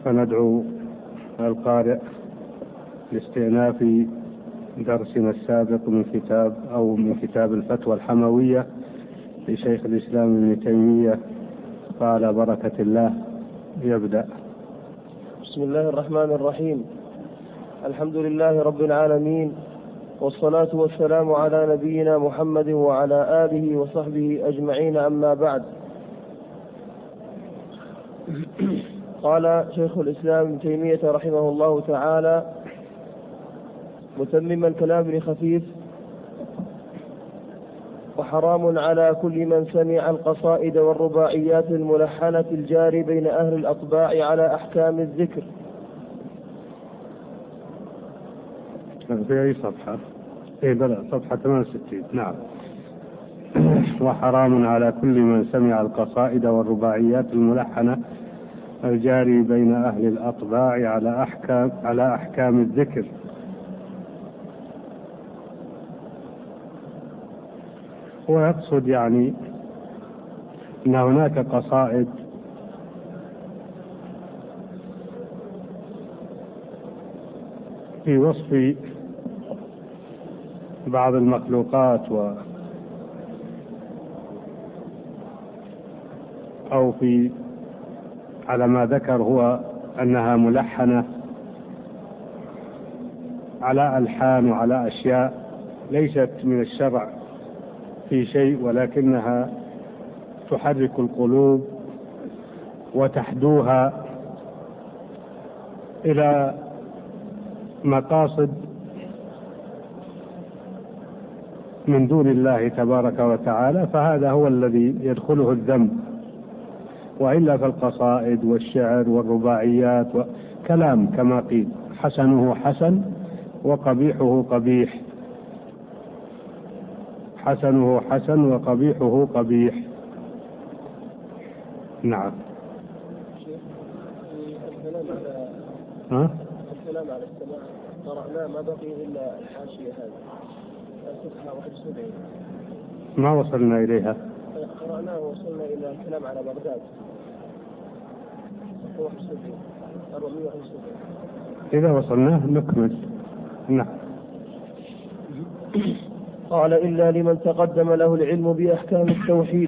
فندعو القارئ لاستئناف درسنا السابق من كتاب الفتوى الحموية لشيخ الإسلام ابن تيمية. فعلى بركة الله يبدأ. بسم الله الرحمن الرحيم. الحمد لله رب العالمين، والصلاة والسلام على نبينا محمد وعلى آله وصحبه أجمعين، أما بعد. قال شيخ الإسلام ابن تيمية رحمه الله تعالى متمما كلام ابن خفيف: وحرام على كل من سمع القصائد والرباعيات الملحنة الجاري بين أهل الأطباع على أحكام الذكر. في أي صفحة؟ بلى صفحة 68. نعم. وحرام على كل من سمع القصائد والرباعيات الملحنة الجاري بين أهل الأطباع على أحكام الذكر. ويقصد يعني أن هناك قصائد في وصف بعض المخلوقات أو في على ما ذكر هو أنها ملحنة على ألحان وعلى أشياء ليست من الشرع في شيء، ولكنها تحرك القلوب وتحدوها إلى مقاصد من دون الله تبارك وتعالى، فهذا هو الذي يدخله الذنب. وإلا فالقصائد والشعر والرباعيات كلام كما قيل، حسنه حسن وقبيحه قبيح، حسنه حسن وقبيحه قبيح. نعم. الكلام على السماع قرأناه، ما بقي إلا الحاشية هذه صفحة 71 ما وصلنا إليها. قرأناه ووصلنا إلى الكلام على بغداد 471. إذا وصلناه نكمل. نعم. قال: إلا لمن تقدم له العلم بأحكام التوحيد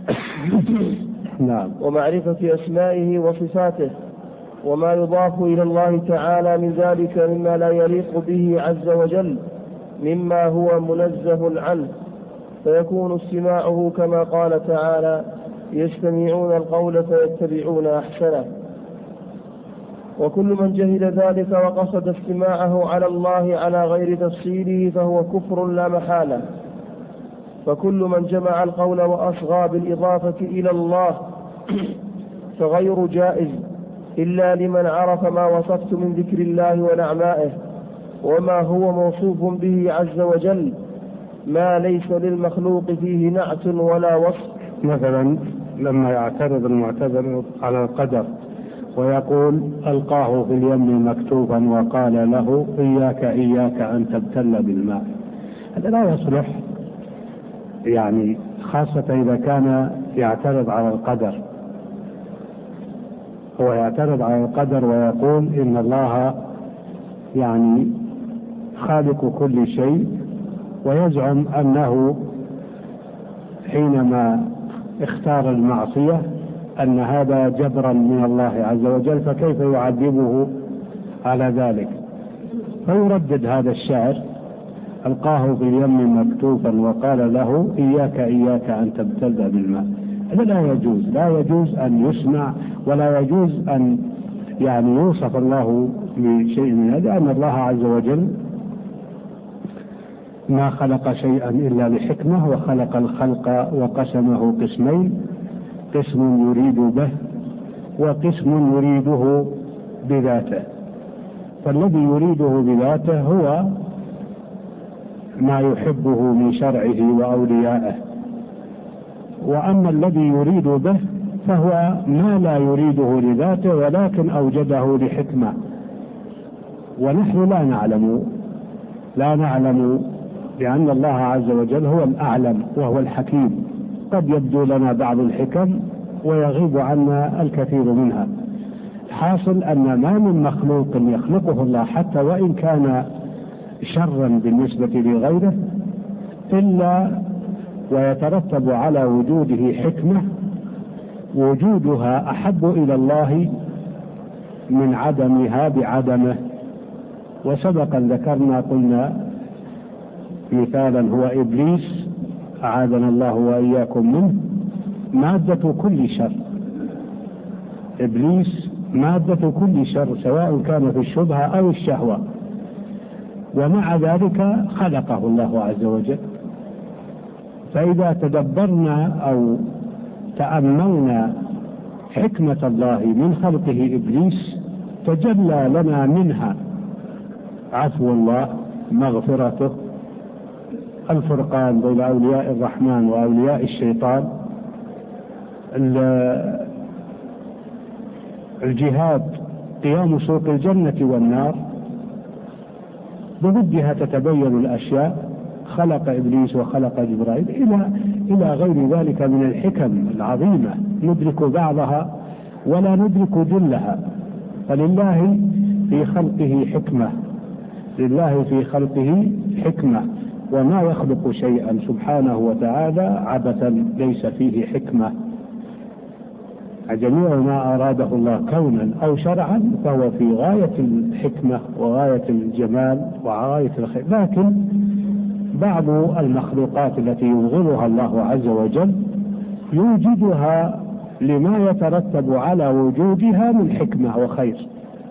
نعم. ومعرفة أسمائه وصفاته وما يضاف إلى الله تعالى من ذلك مما لا يليق به عز وجل مما هو منزه عنه، فيكون استماعه كما قال تعالى: يستمعون القول فيتبعون أحسنه. وكل من جهل ذلك وقصد استماعه على الله على غير تفصيله فهو كفر لا محالة. فكل من جمع القول وأصغى بالإضافة إلى الله فغير جائز، إلا لمن عرف ما وصفت من ذكر الله ونعمائه وما هو موصوف به عز وجل، ما ليس للمخلوق فيه نعت ولا وصف. مثلا لما يعترض المعتذر على القدر ويقول: ألقاه في اليم مكتوبا وقال له: إياك أن تبتل بالماء، هذا لا يصلح، يعني خاصة إذا كان يعترض على القدر. هو يعترض على القدر ويقول إن الله يعني خالق كل شيء، ويزعم أنه حينما اختار المعصية أن هذا جبرا من الله عز وجل، فكيف يعذبه على ذلك؟ فيردد هذا الشعر: ألقاه في اليم مكتوبا وقال له: إياك أن تبتل بالماء. هذا لا يجوز أن يسمع، ولا يجوز أن يعني يوصف الله بشيء من هذا، لأن الله عز وجل ما خلق شيئا إلا لحكمة، وخلق الخلق وقسمه قسمين: قسم يريد به وقسم يريده بذاته. فالذي يريده بذاته هو ما يحبه من شرعه وأوليائه، وأما الذي يريد به فهو ما لا يريده لذاته ولكن أوجده لحكمة. ونحن لا نعلم لأن الله عز وجل هو الأعلم وهو الحكيم. قد يبدو لنا بعض الحكم ويغيب عنا الكثير منها، حاصل أن ما من مخلوق يخلقه الله حتى وإن كان شرا بالنسبة لغيره إلا ويترتب على وجوده حكمة وجودها أحب إلى الله من عدمها بعدمه. وسبقا ذكرنا قلنا مثالا هو إبليس أعاذنا الله وإياكم منه مادة كل شر. إبليس مادة كل شر سواء كان في الشبهة أو الشهوة، ومع ذلك خلقه الله عز وجل. فإذا تدبرنا أو تأملنا حكمة الله من خلقه إبليس تجلى لنا منها عفو الله، مغفرته، الفرقان بين أولياء الرحمن وأولياء الشيطان، الجهاد، قيام سوق الجنة والنار، بضدها تتبين الأشياء، خلق إبليس وخلق جبرائيل إلى غير ذلك من الحكم العظيمة ندرك بعضها ولا ندرك جلها. فلله في خلقه حكمة، لله في خلقه حكمة، وما يخلق شيئا سبحانه وتعالى عبثا ليس فيه حكمة. جميع ما أراده الله كونا أو شرعا فهو في غاية الحكمة وغاية الجمال وغاية الخير. لكن بعض المخلوقات التي يبغضها الله عز وجل يوجدها لما يترتب على وجودها من حكمة وخير.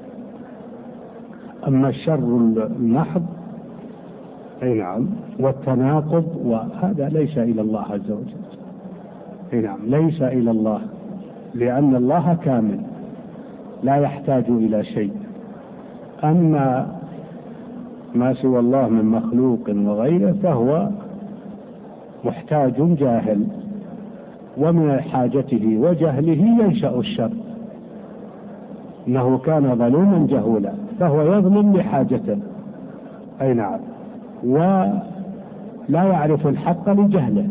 أما الشر المحض نعم والتناقض وهذا ليس إلى الله عز وجل، نعم ليس إلى الله، لأن الله كامل لا يحتاج إلى شيء. أما ما سوى الله من مخلوق وغيره فهو محتاج جاهل، ومن حاجته وجهله ينشأ الشر. إنه كان ظلوما جهولا فهو يظلم لحاجته، أي نعم، ولا يعرف الحق لجهله.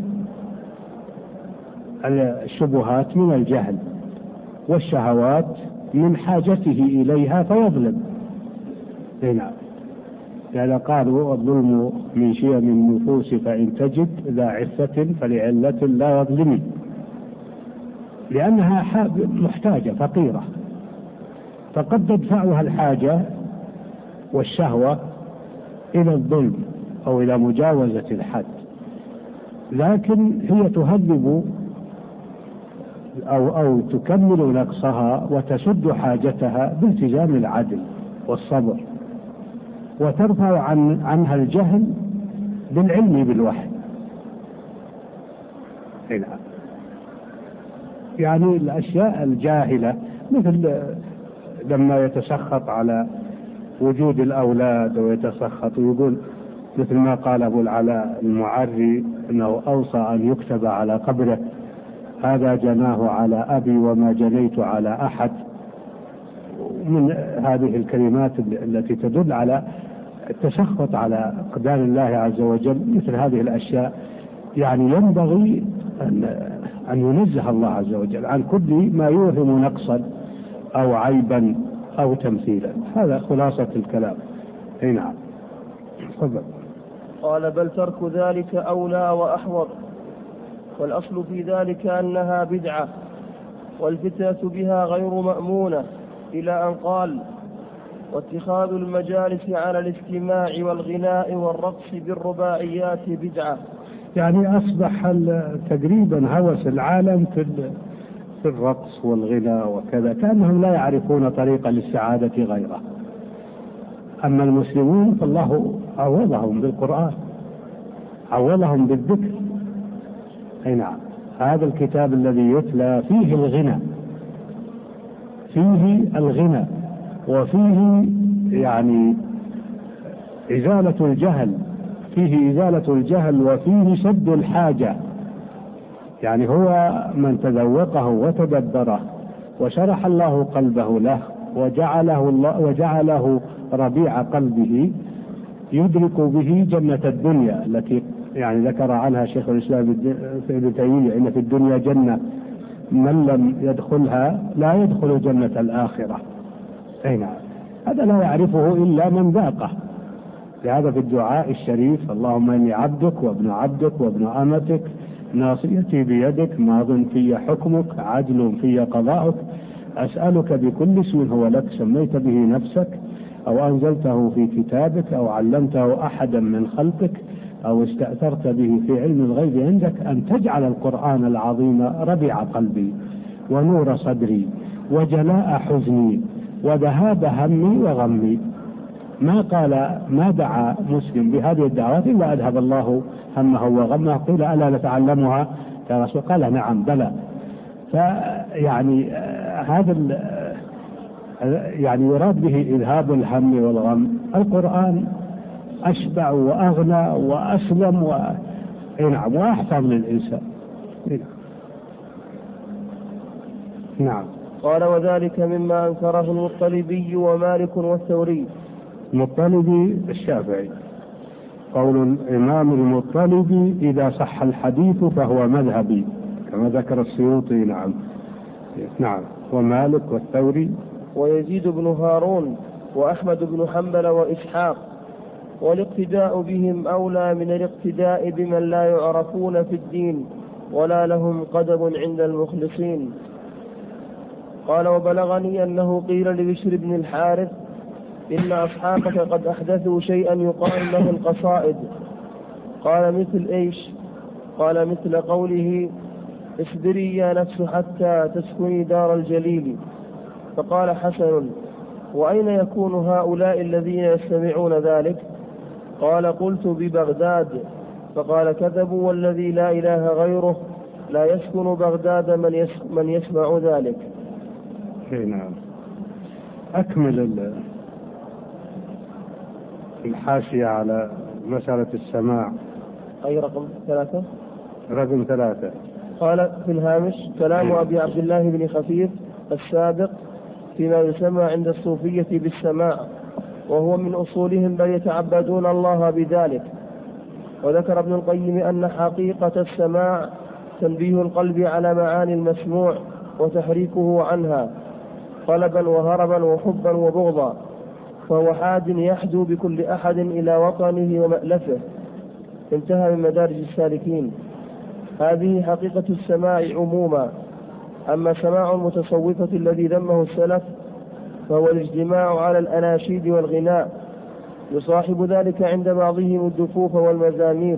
الشبهات من الجهل والشهوات من حاجته إليها فيظلم. نعم، يعني قالوا الظلم من شيم النفوس فإن تجد ذا عفة فلعلة لا يظلم، لأنها محتاجة فقيرة، فقد تدفعها الحاجة والشهوة إلى الظلم أو إلى مجاوزة الحد، لكن هي تهذب أو تكمل نقصها وتسد حاجتها بالتزام العدل والصبر، وترفع عنها الجهل بالعلم بالوحي. يعني الأشياء الجاهلة مثل لما يتسخط على وجود الأولاد ويتسخط ويقول مثل ما قال أبو العلاء المعري أنه أوصى أن يكتب على قبره هذا جناه على أبي وما جنيت على أحد، من هذه الكلمات التي تدل على التسخط على أقدار الله عز وجل. مثل هذه الأشياء يعني ينبغي أن ينزه الله عز وجل عن كل ما يوهم نقصا أو عيبا أو تمثيلا. هذا خلاصة الكلام. نعم. تفضل. قال بل ترك ذلك أولى وأحوط، والأصل في ذلك أنها بدعة، والفتنة بها غير مأمونة، إلى أن قال واتخاذ المجالس على الاستماع والغناء والرقص بالرباعيات بدعة. يعني أصبح تقريبا هوس العالم في الرقص والغناء وكذا، كأنهم لا يعرفون طريقا للسعادة غيره. أما المسلمون فالله عوضهم بالقرآن، عوضهم بالذكر. أي نعم، هذا الكتاب الذي يتلى فيه الغنى، فيه الغنى وفيه يعني إزالة الجهل، فيه إزالة الجهل وفيه سد الحاجة. يعني هو من تذوقه وتدبره وشرح الله قلبه له وجعله ربيع قلبه يدرك به جنة الدنيا التي يعني ذكر عنها شيخ الإسلام ابن تيمية إن في الدنيا جنة من لم يدخلها لا يدخل جنة الآخرة. أي نعم، هذا لا يعرفه إلا من ذاقه. لهذا في الدعاء الشريف: اللهم إني عبدك وابن عبدك وابن أمتك ناصيتي بيدك ماض في حكمك عدل في قضاؤك أسألك بكل اسم هو لك سميت به نفسك أو أنزلته في كتابك أو علمته أحدا من خلقك أو استأثرت به في علم الغيب عندك أن تجعل القرآن العظيم ربيع قلبي ونور صدري وجلاء حزني وذهاب همي وغمي. ما دعا مسلم بهذه الدعوات إلا أذهب الله همه وغمه. قيل: ألا نتعلمها يا رسول؟ قال: نعم بلى. فيعني هذا يعني يراد به إذهاب الهم والغم. القرآن أشبع وأغنى وأسلم وأحفظ للإنسان. نعم. قال: وذلك مما أنكره المطلبي ومالك والثوري. المطلبي الشافعي. قول الإمام المطلبي: إذا صح الحديث فهو مذهبي، كما ذكر السيوطي. نعم. نعم. ومالك والثوري ويزيد بن هارون وأحمد بن حنبل وإسحاق. والاقتداء بهم أولى من الاقتداء بمن لا يعرفون في الدين ولا لهم قدم عند المخلصين. قال: وبلغني أنه قيل لبشر بن الحارث: إن أصحابك قد أحدثوا شيئا يقال له القصائد. قال: مثل إيش؟ قال: مثل قوله: اصبري يا نفس حتى تسكني دار الجليل. فقال حسن: وأين يكون هؤلاء الذين يستمعون ذلك؟ قال: قلت: ببغداد. فقال: كذبوا والذي لا إله غيره لا يسكن بغداد من يسمع ذلك. نعم. أكمل الحاشية على مسألة السماع. أي رقم 3؟ رقم 3. قال في الهامش: كلام أبي عبد الله بن خفيف السابق فيما يسمى عند الصوفية بالسماع، وهو من أصولهم بل يتعبدون الله بذلك. وذكر ابن القيم أن حقيقة السماع تنبيه القلب على معاني المسموع وتحريكه عنها طلبا وهربا وحبا وبغضا، فهو حاد يحدو بكل أحد إلى وطنه ومألفه. انتهى من مدارج السالكين. هذه حقيقة السماع عموما. أما سماع المتصوفة الذي ذمه السلف فهو الاجتماع على الأناشيد والغناء، يصاحب ذلك عند بعضهم الدفوف والمزامير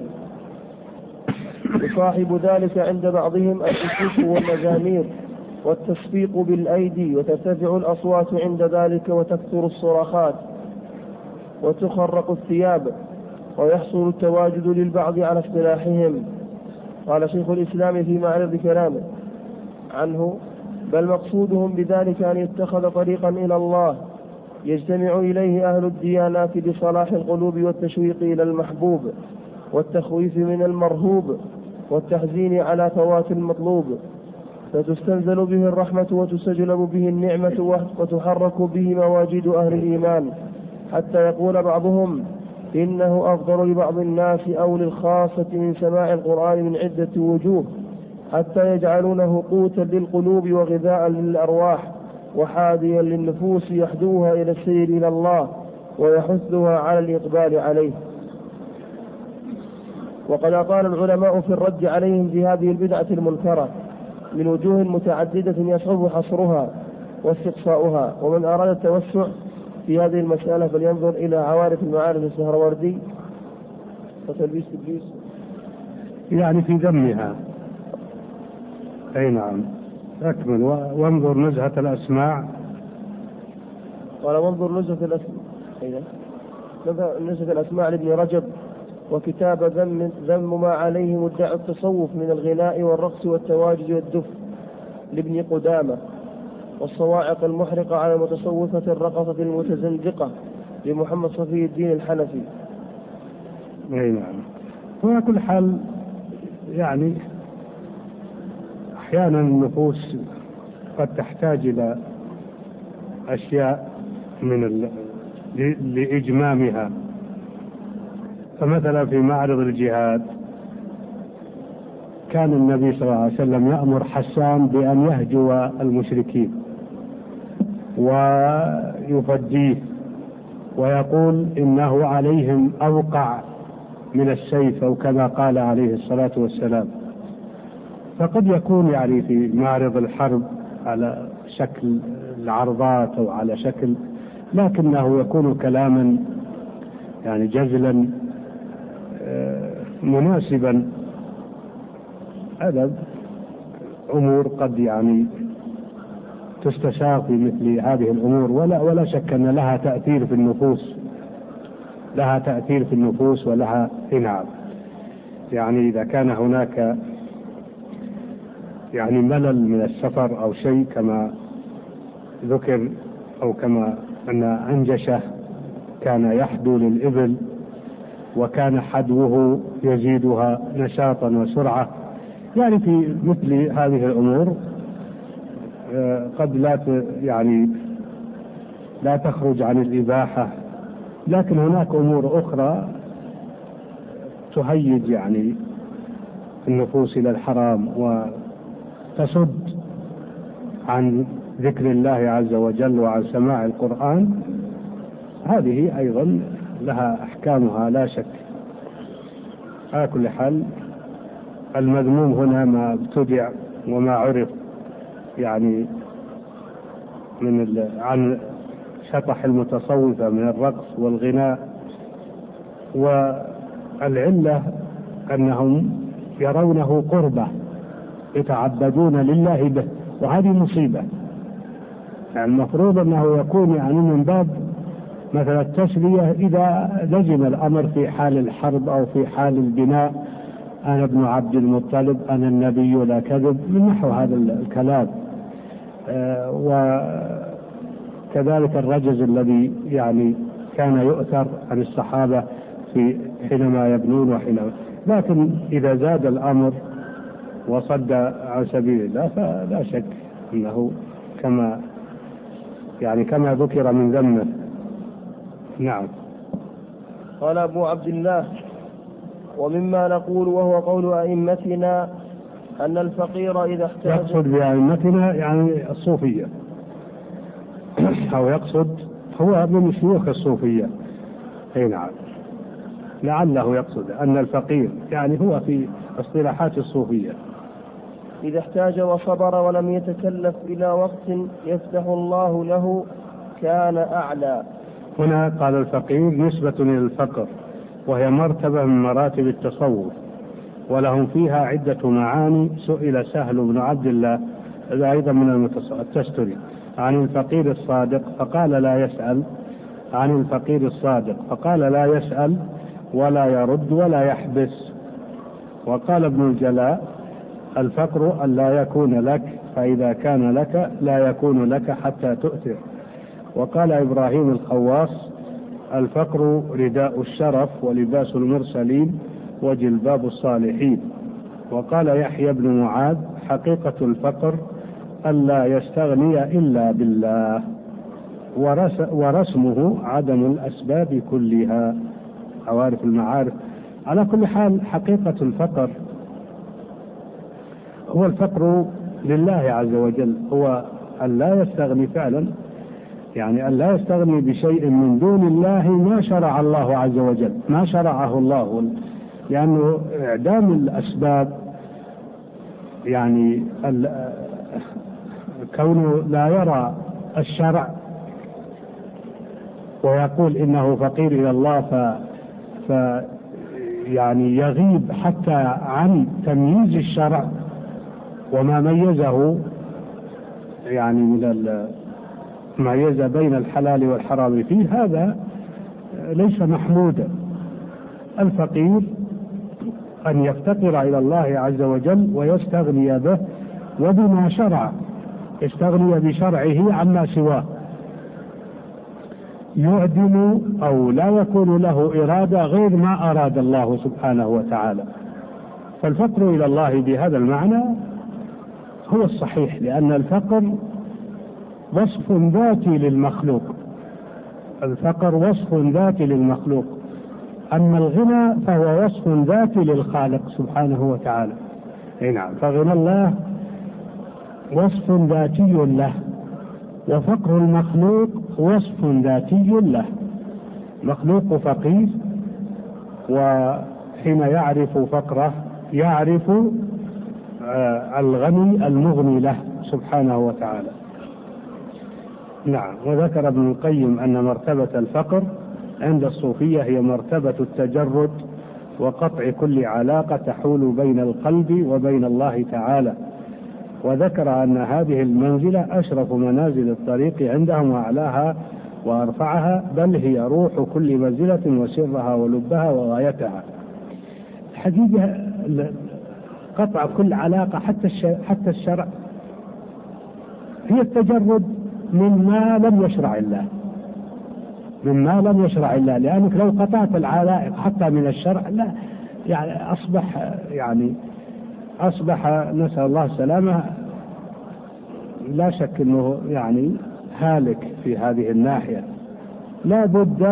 والتصفيق بالأيدي، وترتفع الأصوات عند ذلك وتكثر الصراخات وتخرق الثياب، ويحصل التواجد للبعض على اصطلاحهم. قال شيخ الإسلام في معرض كلامه عنه: بل مقصودهم بذلك أن يتخذ طريقا إلى الله يجتمع إليه أهل الديانات بصلاح القلوب والتشويق إلى المحبوب والتخويف من المرهوب والتحزين على فوات المطلوب، فتستنزل به الرحمة وتستجلب به النعمة وتحرك به مواجد أهل الإيمان، حتى يقول بعضهم إنه أفضل لبعض الناس أو للخاصة من سماع القرآن من عدة وجوه، حتى يجعلونه قوتا للقلوب وغذاء للأرواح وحاديا للنفوس يحدوها إلى السير إلى الله ويحثها على الإقبال عليه. وقد قال العلماء في الرد عليهم في هذه البدعة المنكرة من وجوه متعددة يصعب حصرها واستقصاؤها. ومن أراد التوسع في هذه المسألة فلينظر إلى عوارف المعارف السهروردي وتلبيس إبليس يعني في ذمها. أي نعم. أكمل. وانظر نزهة الأسماع. قال: وانظر نزهة الأسماع لابن رجب، وكتاب ذم ما عليه مدعي التصوف من الغناء والرقص والتواجد والدف لابن قدامة، والصواعق المحرقة على المتصوفة الرقصة المتزندقة لمحمد صفي الدين الحنفي. أي نعم. وعلى كل حال يعني أحيانا النفوس قد تحتاج إلى أشياء لإجمامها. فمثلا في معرض الجهاد كان النبي صلى الله عليه وسلم يأمر حسان بأن يهجو المشركين، ويفديه ويقول إنه عليهم أوقع من السيف، أو كما قال عليه الصلاة والسلام. فقد يكون يعني في معرض الحرب على شكل العرضات أو على شكل، لكنه يكون كلاما يعني جزلا مناسبا. هذا أمور قد يعني تستشار في مثل هذه الأمور، ولا شك أن لها تأثير في النفوس، لها تأثير في النفوس ولها إنعام. يعني إذا كان هناك يعني ملل من السفر أو شيء كما ذكر، أو كما أن أنجشة كان يحدو للإبل وكان حدوه يزيدها نشاطا وسرعة، يعني في مثل هذه الأمور قد لا تخرج عن الإباحة، لكن هناك أمور أخرى تهيج يعني النفوس إلى الحرام وتصد عن ذكر الله عز وجل وعن سماع القرآن. هذه أيضا لها أحكامها لا شك. على كل حال المذموم هنا ما ابتدع وما عرف يعني عن شطح المتصوفة من الرقص والغناء، والعلة أنهم يرونه قربة يتعبدون لله به، وهذه مصيبة. يعني المفروض أنه يكون يعني من باب مثلا التسلية إذا لزم الأمر في حال الحرب أو في حال البناء، أنا ابن عبد المطلب أنا النبي لا كذب، من نحو هذا الكلام. وكذلك الرجز الذي يعني كان يؤثر عن الصحابة في حينما يبنون وحينما، لكن إذا زاد الأمر وصد عن سبيل الله فلا شك أنه كما ذكر من ذمه. نعم. قال أبو عبد الله: ومما نقول وهو قول أئمتنا أن الفقير إذا احتاج، يقصد بأئمتنا يعني الصوفية، أو يقصد هو من شيوخ الصوفية. أي نعم، لعله يقصد أن الفقير يعني هو في اصطلاحات الصوفية إذا احتاج وصبر ولم يتكلف إلى وقت يفتح الله له كان أعلى. هنا قال الفقير نسبة إلى الفقر، وهي مرتبة من مراتب التصوف، ولهم فيها عدة معاني. سئل سهل بن عبد الله أيضا من التستري عن الفقير الصادق فقال لا يسأل، عن الفقير الصادق فقال لا يسأل ولا يرد ولا يحبس. وقال ابن الجلاء الفقر أن لا يكون لك، فإذا كان لك لا يكون لك حتى تؤثر. وقال إبراهيم الخواص الفقر رداء الشرف ولباس المرسلين وجلباب الصالحين. وقال يحيى بن معاذ حقيقة الفقر ألا يستغني إلا بالله، ورسمه عدم الأسباب كلها. عوارف المعارف. على كل حال حقيقة الفقر هو الفقر لله عز وجل، هو أن لا يستغني فعلا، يعني أن لا يستغني بشيء من دون الله ما شرع الله عز وجل، ما شرعه الله، لأنه إعدام الأسباب يعني كونه لا يرى الشرع ويقول إنه فقير إلى الله يعني يغيب حتى عن تمييز الشرع وما ميزه، يعني من ميز بين الحلال والحرام فيه، هذا ليس محمودا. الفقير أن يفتقر إلى الله عز وجل ويستغني به وبما شرع، يستغني بشرعه عما سواه، يعدم أو لا يكون له إرادة غير ما أراد الله سبحانه وتعالى. فالفقر إلى الله بهذا المعنى هو الصحيح، لأن الفقر وصف ذاتي للمخلوق، الفقر وصف ذاتي للمخلوق، أما الغنى فهو وصف ذاتي للخالق سبحانه وتعالى. نعم، فغنى الله وصف ذاتي له وفقر المخلوق وصف ذاتي له، مخلوق فقير، وحين يعرف فقره يعرف الغني المغني له سبحانه وتعالى. نعم. وذكر ابن القيم أن مرتبة الفقر عند الصوفية هي مرتبة التجرد وقطع كل علاقة تحول بين القلب وبين الله تعالى، وذكر أن هذه المنزلة أشرف منازل الطريق عندهم وأعلاها وأرفعها، بل هي روح كل منزلة وسرها ولبها وغايتها. الحقيقة قطع كل علاقة حتى الشرع هي التجرد مما لم يشرع الله، مما لم يشرع الله، لأنك لو قطعت العلائق حتى من الشرع لا يعني أصبح نسأل الله السلامة لا شك أنه يعني هالك في هذه الناحية. لا بد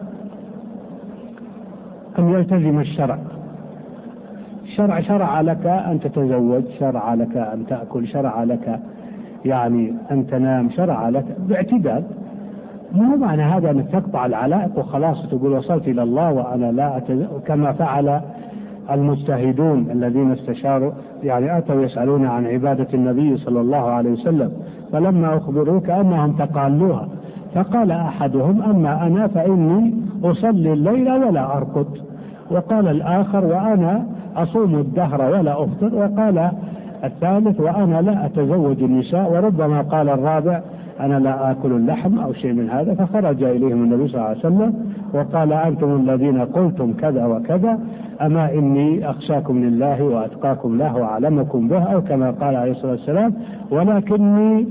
أن يلتزم الشرع. الشرع شرع لك أن تتزوج، شرع لك أن تأكل، شرع لك يعني أن تنام، شرع لك باعتدال. مو معنى هذا أن تقطع العلائق وخلاص تقول وصلت إلى الله وأنا لا كما فعل المجتهدون الذين استشاروا، يعني أتوا يسألون عن عبادة النبي صلى الله عليه وسلم، فلما أخبروا كأنهم تقالوها، فقال أحدهم أما أنا فإني أصلي الليل ولا أرقد، وقال الآخر وأنا أصوم الدهر ولا أفطر، وقال الثالث وأنا لا أتزوج النساء، وربما قال الرابع أنا لا آكل اللحم أو شيء من هذا. فخرج إليهم النبي صلى الله عليه وسلم وقال أنتم الذين قلتم كذا وكذا، أما إني أخشاكم لله وأتقاكم له وأعلمكم به، أو كما قال عليه الصلاة والسلام ولكني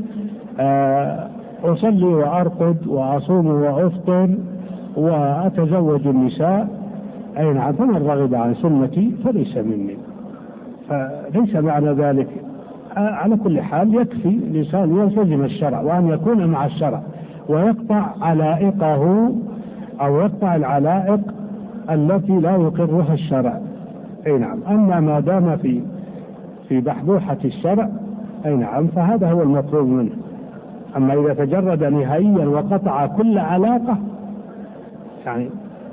أصلي وأرقد وأصوم وأفطر وأتزوج النساء. أي نعم. فمن رغب عن سنتي فليس مني. فليس معنى ذلك. على كل حال يكفي الإنسان يلتزم الشرع وأن يكون مع الشرع ويقطع علائقه أو يقطع العلائق التي لا يقرها الشرع. أي نعم. أما ما دام في بحبوحة الشرع أي نعم فهذا هو المطلوب منه. أما إذا تجرد نهائيا وقطع كل علاقة يعني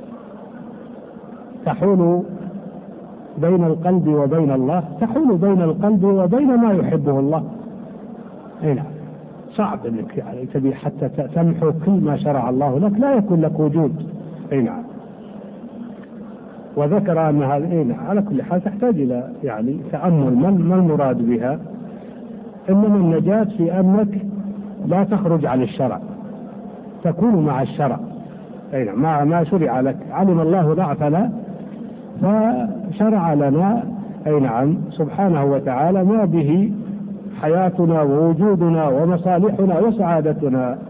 تحول بين القلب وبين الله، تحول بين القلب وبين ما يحبه الله. أي نعم. صعب انك يعني تبي حتى تمحو كل ما شرع الله لك، لا يكون لك وجود. أي نعم. وذكر أن هذا على كل حال تحتاج إلى يعني تأمل ما المراد بها. إنما النجاة في أنك لا تخرج عن الشرع، تكون مع الشرع. أي نعم. ما شرع لك علم الله ضعفنا فشرع لنا أي نعم سبحانه وتعالى ما به حياتنا ووجودنا ومصالحنا وسعادتنا.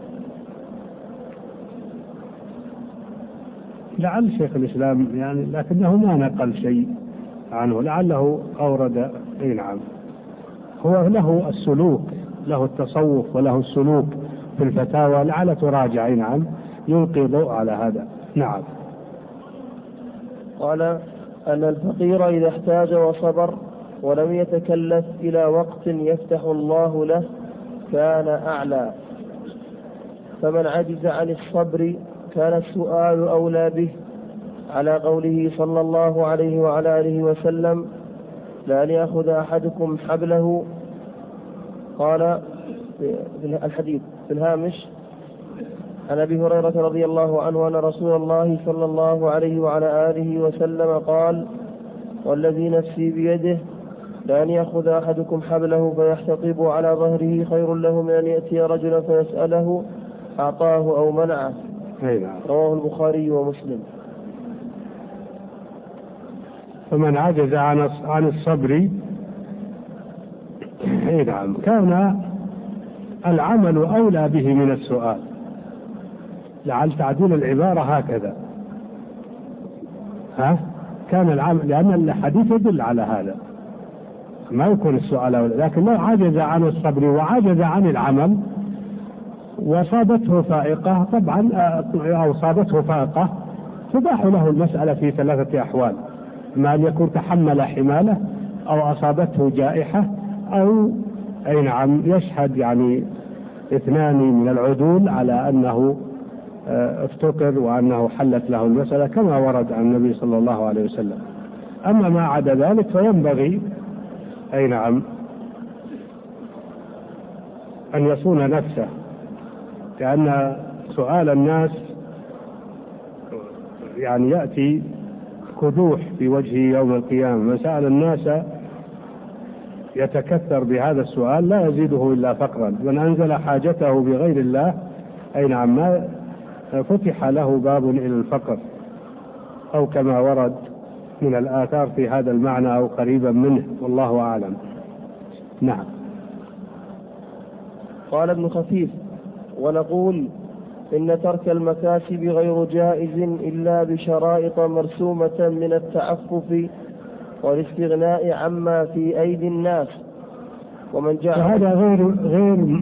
لعل شيخ الإسلام يعني لكنه ما نقل شيء عنه، لعله أورد. أي نعم. هو له السلوك، له التصوف وله السلوك في الفتاوى، لعل تراجع. أي نعم. يلقي ضوء على هذا. نعم. قال أن الفقير إذا احتاج وصبر ولم يتكلف إلى وقت يفتح الله له كان أعلى، فمن عجز عن الصبر كان السؤال أولى به، على قوله صلى الله عليه وعلى آله وسلم لأن يأخذ أحدكم حبله. قال في الحديث في الهامش عن أبي هريرة رضي الله عنه أن رسول الله صلى الله عليه وعلى آله وسلم قال والذي نفسي بيده لأن يأخذ أحدكم حبله فيحتطب على ظهره خير له من أن يأتي رجلا فيسأله أعطاه أو منعه. رواه البخاري ومسلم. فمن عجز عن الصبر كان العمل أولى به من السؤال. لعل تعديل العبارة هكذا كان العمل، لأن الحديث يدل على هذا، ما يكون السؤال أولى. لكن لو عجز عن الصبر وعجز عن العمل وصابته فائقة طبعا أو صابته فائقة تباح له المسألة في ثلاثة أحوال: ما أن يكون تحمل حماله، أو أصابته جائحة، أو أي نعم يشهد يعني اثنان من العدول على أنه افتقر وأنه حلت له المسألة كما ورد عن النبي صلى الله عليه وسلم. أما ما عدا ذلك فينبغي أي نعم أن يصون نفسه، لأن سؤال الناس يعني يأتي كدوح في وجهه يوم القيامة. من سأل الناس يتكثر بهذا السؤال لا يزيده إلا فقرا. من أنزل حاجته بغير الله أي نعم ما فتح له باب إلى الفقر، أو كما ورد من الآثار في هذا المعنى أو قريبا منه، والله أعلم. نعم. قال ابن خفيف: ونقول إن ترك المكاسب غير جائز إلا بشرائط مرسومة من التعفف والاستغناء عما في أيدي الناس. ومن جاء هذا غير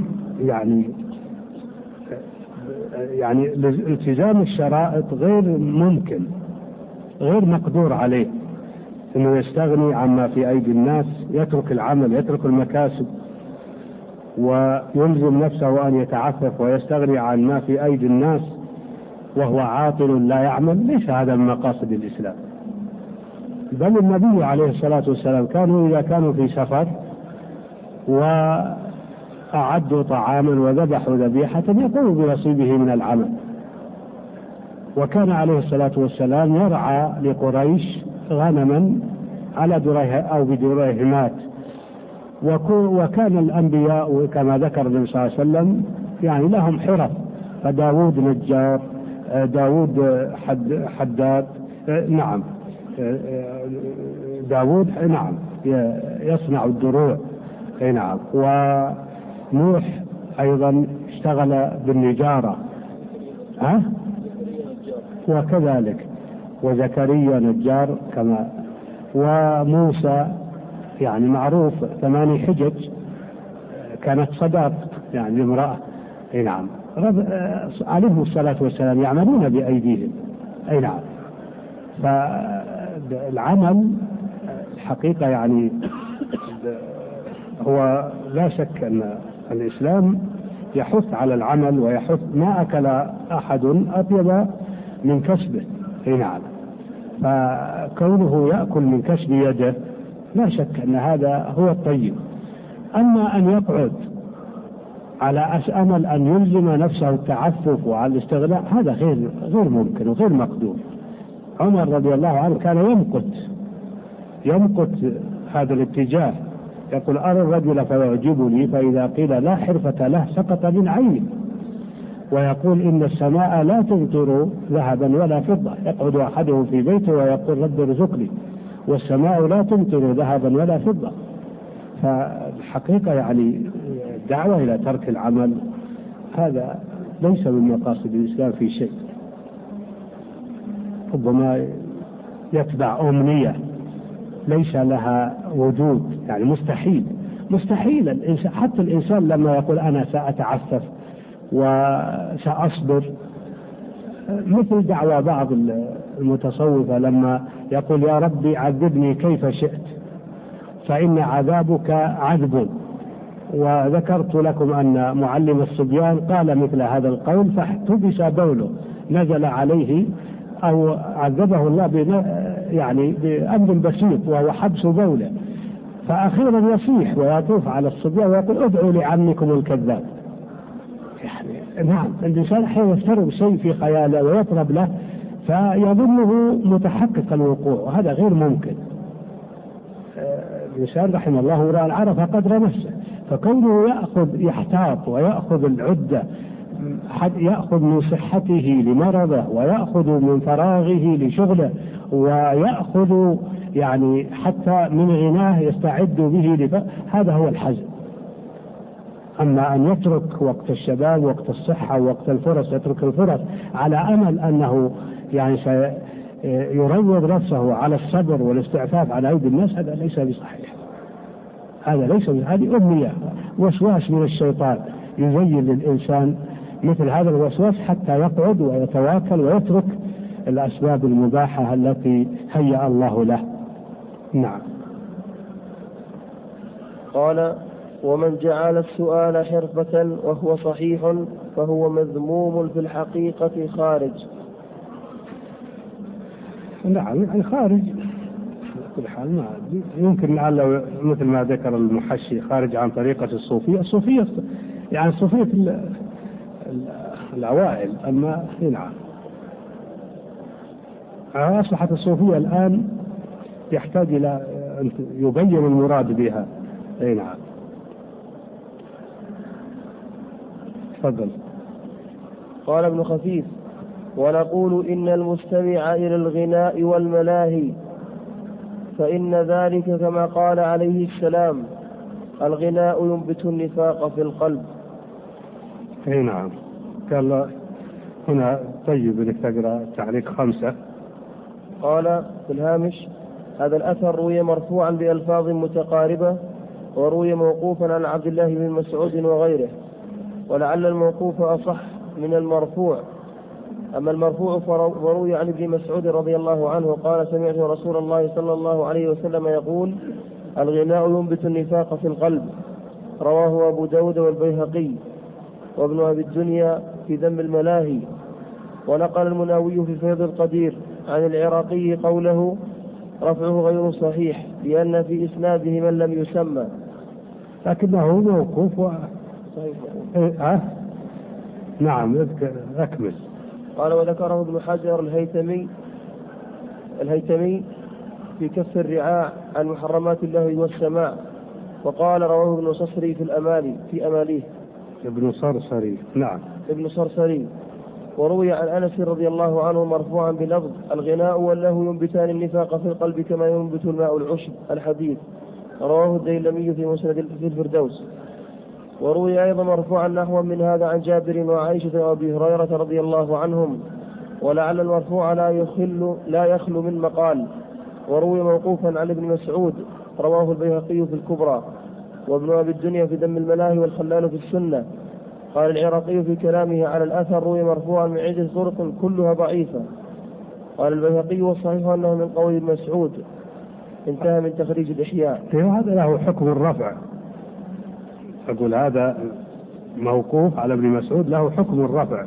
يعني التزام الشرائط غير ممكن، غير مقدور عليه إنه يستغني عما في أيدي الناس، يترك العمل، يترك المكاسب، ويلزم نفسه أن يتعفف ويستغني عن ما في أيدي الناس وهو عاطل لا يعمل. ليس هذا من مقاصد الإسلام. بل النبي عليه الصلاة والسلام كانوا إذا كانوا في سفر وأعدوا طعاما وذبحوا ذبيحة يقوموا بنصيبه من العمل. وكان عليه الصلاة والسلام يرعى لقريش غنما على أو بدريهمات. وكان الأنبياء كما ذكر النبي صلى الله عليه وسلم يعني لهم حرف، فداود نجار، داود حداد، نعم داود نعم يصنع الدروع، نعم. ونوح أيضا اشتغل بالنجارة، وكذلك وزكريا نجار كما. وموسى يعني معروف 8 حجج كانت صداق يعني امرأة، نعم. عليه الصلاة والسلام يعملون بأيديهم، نعم. فالعمل الحقيقة يعني هو لا شك أن الإسلام يحث على العمل ويحث. ما أكل أحد أطيب من كسبه، نعم. فكونه يأكل من كسب يده لا شك أن هذا هو الطيب. أما أن يقعد على أمل أن يلزم نفسه التعفف وعلى الاستغناء هذا غير ممكن وغير مقدور. عمر رضي الله عنه كان يمقت هذا الاتجاه، يقول: أرى الرجل فيعجبني فإذا قيل لا حرفة له سقط من عيني. ويقول: إن السماء لا تمطر ذهبا ولا فضة. يقعد أحدهم في بيته ويقول: رب ارزقني، والسماء لا تمطر ذهبا ولا فضة. فالحقيقة يعني الدعوة إلى ترك العمل هذا ليس من مقاصد الإسلام في شيء. ربما يتبع أمنية ليس لها وجود، يعني مستحيل حتى الإنسان لما يقول أنا سأتعفف وسأصبر، مثل دعوى بعض المتصوفة لما يقول: يا ربي عذبني كيف شئت فإن عذابك عذب. وذكرت لكم أن معلم الصبيان قال مثل هذا القول فاحتبس بوله، نزل عليه أو عذبه الله يعني بأمر بسيط وهو حبس بوله، فأخيرا يصيح ويطوف على الصبيان ويقول: ادعوا لعمكم الكذاب. يعني نعم، الإنسان حين يفترض شيء في خياله ويطلب له فيظنه متحقق الوقوع، وهذا غير ممكن. الإنسان رحمه الله امرأ عرف قدر نفسه، فكونه يحتاط ويأخذ العدة، يأخذ من صحته لمرضه، ويأخذ من فراغه لشغله، ويأخذ يعني حتى من غناه يستعد به هذا هو الحزم. أما أن يترك وقت الشباب وقت الصحة وقت الفرص، يترك الفرص على أمل أنه يعني سيروض نفسه على الصبر والاستعفاف على أيدي الناس، هذا ليس بصحيح. هذه أمنية، وسواس من الشيطان يزين للإنسان مثل هذا الوسواس حتى يقعد ويتواكل ويترك الأسباب المباحة التي هيأ الله له. نعم. قال: ومن جعل السؤال حرفة وهو صحيح فهو مذموم في الحقيقة خارج. نعم يعني خارج كل حال، ما يمكن لعله مثل ما ذكر المحشي خارج عن طريقة الصوفية. الصوفية يعني الصوفية الأوائل، أما نعم أصبحت الصوفية الآن يحتاج إلى أن يبين المراد بها. أي نعم. تفضل. قال ابن خفيف: ونقول إن المستمع إلى الغناء والملاهي فإن ذلك كما قال عليه السلام: الغناء ينبت النفاق في القلب. أي نعم. قال هنا طيب انك تقرأ تعليق 5. قال في الهامش: هذا الأثر روي مرفوعا بألفاظ متقاربة، وروي موقوفا عن عبد الله بن مسعود وغيره، ولعل الموقوف أصح من المرفوع. أما المرفوع فروي عن ابن مسعود رضي الله عنه قال: سمعت رسول الله صلى الله عليه وسلم يقول: الغناء ينبت النفاق في القلب. رواه أبو داود والبيهقي وابن أبي الدنيا في ذم الملاهي. ونقل المناوي في فيض القدير عن العراقي قوله: رفعه غير صحيح لأن في إسناده من لم يسمى، لكنه موقوف صحيح. نعم أكمل. قال: وذكره ابن حجر الهيتمي في كف الرعاع عن محرمات الله والسماع، وقال: رواه ابن صرصري في أماليه. ابن صرصري. نعم. ابن صرصري. وروي عن أنس رضي الله عنه مرفوعا بلفظ: الغناء واللهو ينبتان النفاق في القلب كما ينبت الماء العشب الحديد. رواه الديلمي في مسند في الفردوس. وروي أيضا مرفوعا نحو من هذا عن جابر وعائشة وأبي هريرة رضي الله عنهم، ولعل المرفوع لا يخلو من مقال. وروي موقوفا عن ابن مسعود، رواه البيهقي في الكبرى وابن أبي الدنيا في ذم الملاهي والخلال في السنة. قال العراقي في كلامه على الأثر: روي مرفوعا من عدة طرق كلها ضعيفة. قال البيهقي: والصحيح أنه من قول ابن مسعود. انتهى من تخريج الإحياء. هذا له حكم الرفع. أقول هذا موقوف على ابن مسعود له حكم الرفع،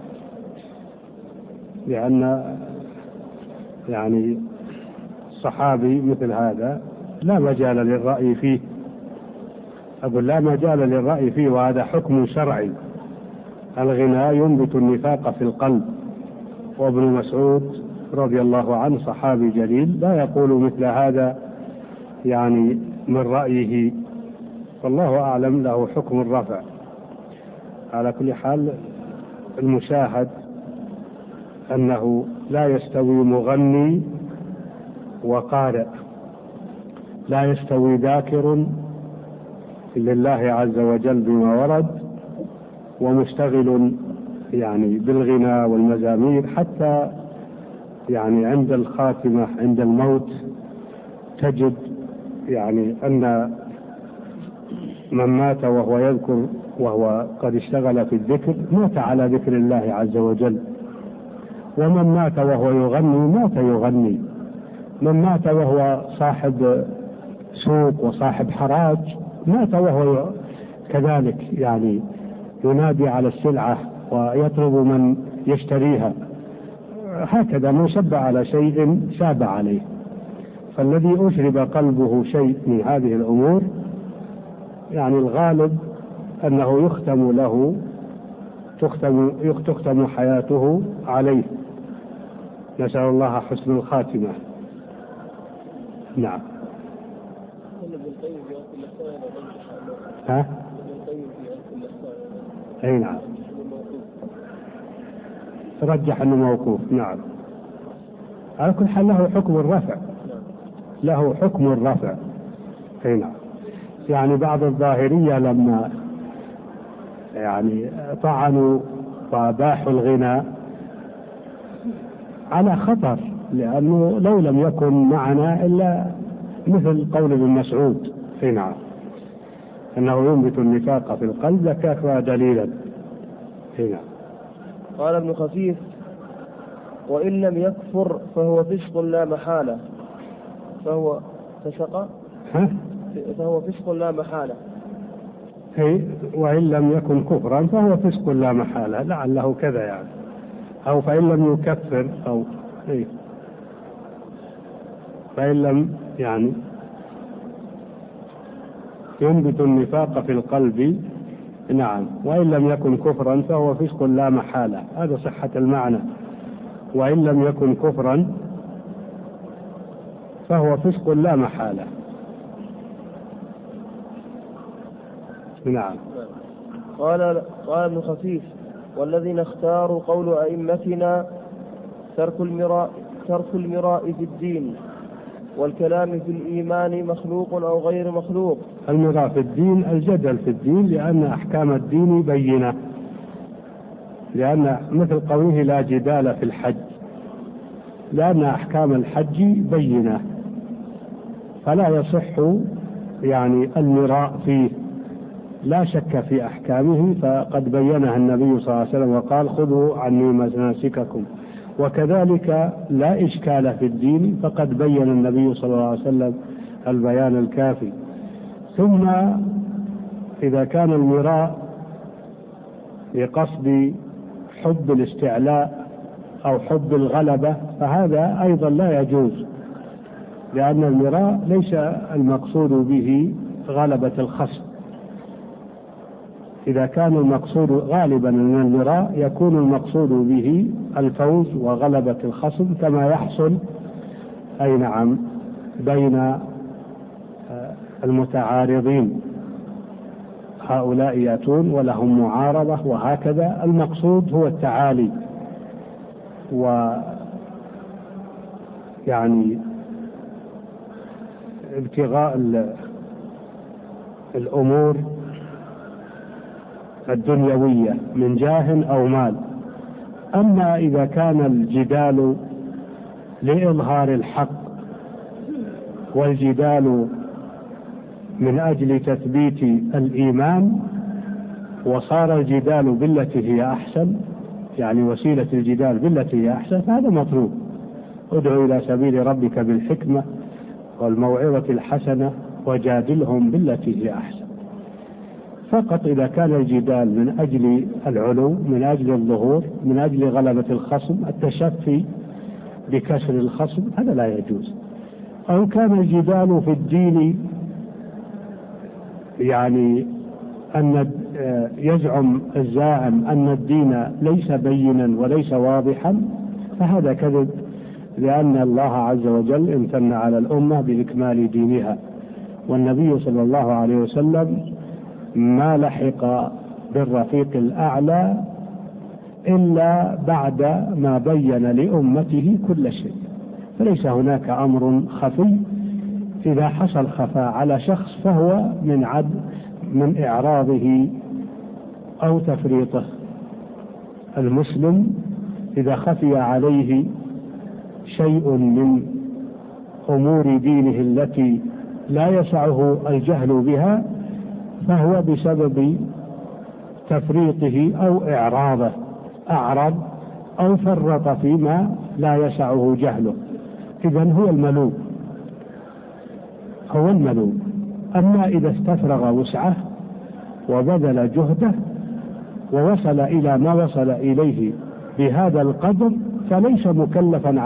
لأن يعني صحابي مثل هذا لا مجال للرأي فيه. أقول لا مجال للرأي فيه، وهذا حكم شرعي. الغناء ينبت النفاق في القلب، وابن مسعود رضي الله عنه صحابي جليل لا يقول مثل هذا يعني من رأيه، فالله أعلم له حكم الرفع. على كل حال المشاهد أنه لا يستوي مغني وقارئ، لا يستوي ذاكر لله عز وجل بما ورد ومشتغل يعني بالغناء والمزامير، حتى يعني عند الخاتمة عند الموت تجد يعني أن من مات وهو يذكر وهو قد اشتغل في الذكر مات على ذكر الله عز وجل، ومن مات وهو يغني مات يغني، من مات وهو صاحب سوق وصاحب حراج مات وهو كذلك يعني ينادي على السلعة ويطلب من يشتريها. هكذا من شب على شيء شاب عليه. فالذي أشرب قلبه شيء من هذه الأمور يعني الغالب أنه يختم له تختم حياته عليه. نسأل الله حسن الخاتمة. نعم. ها؟ أي نعم. ترجح أنه موقوف. نعم. على كل حال له حكم الرفع، له حكم الرفع. أي نعم. يعني بعض الظاهرية لما يعني طعنوا وأباحوا الغناء على خطر، لأنه لو لم يكن معنا إلا مثل قول ابن مسعود في نعم أنه ينبت النفاق في القلب لكفى دليلا. هنا قال ابن خفيف: وإن لم يكفر فهو فسق لا محالة. فهو فسق لا محالة. وإن لم يكن كفرا فهو فسق لا محالة، لعله كذا يعني، أو فإن لم يكفر، أو فإن لم يعني ينبت النفاق في القلب، نعم، وإن لم يكن كفرا فهو فسق لا محالة، هذا صحة المعنى. وإن لم يكن كفرا فهو فسق لا محالة. نعم. قال ابن خفيف: والذين اختاروا قول أئمتنا ترك المراء في الدين والكلام في الإيمان مخلوق أو غير مخلوق. المراء في الدين الجدل في الدين، لأن أحكام الدين بينة، لأن مثل قوله لا جدال في الحج، لأن أحكام الحج بينة، فلا يصح يعني المراء فيه، لا شك في أحكامه، فقد بينها النبي صلى الله عليه وسلم وقال: خذوا عني مناسككم. وكذلك لا إشكال في الدين، فقد بين النبي صلى الله عليه وسلم البيان الكافي. ثم إذا كان المراء بقصد حب الاستعلاء أو حب الغلبة فهذا أيضا لا يجوز، لأن المراء ليس المقصود به غلبة الخصم. إذا كان المقصود غالبا من المراء يكون المقصود به الفوز وغلبة الخصم، كما يحصل أي نعم بين المتعارضين، هؤلاء يأتون ولهم معارضة، وهكذا المقصود هو التعالي ويعني ابتغاء الأمور الدنيوية من جاه أو مال. أما إذا كان الجدال لإظهار الحق والجدال من أجل تثبيت الإيمان، وصار الجدال بالتي هي أحسن، يعني وسيلة الجدال بالتي هي أحسن، فهذا مطلوب. ادعو إلى سبيل ربك بالحكمة والموعظة الحسنة وجادلهم بالتي هي أحسن. فقط إذا كان الجدال من أجل العلو، من أجل الظهور، من أجل غلبة الخصم، التشفي بكسر الخصم، هذا لا يجوز. أو كان الجدال في الدين يعني أن يزعم الزاعم أن الدين ليس بينا وليس واضحا، فهذا كذب، لأن الله عز وجل امتن على الأمة بإكمال دينها، والنبي صلى الله عليه وسلم ما لحق بالرفيق الأعلى إلا بعد ما بين لأمته كل شيء، فليس هناك أمر خفي. إذا حصل خفاء على شخص فهو من إعراضه أو تفريطه. المسلم إذا خفي عليه شيء من أمور دينه التي لا يسعه الجهل بها فهو بسبب تفريطه أو إعراضه، أعرض أو فرط فيما لا يسعه جهله، إذن هو الملوم. أما إذا استفرغ وسعه وبذل جهده ووصل إلى ما وصل إليه بهذا القدر فليس مكلفا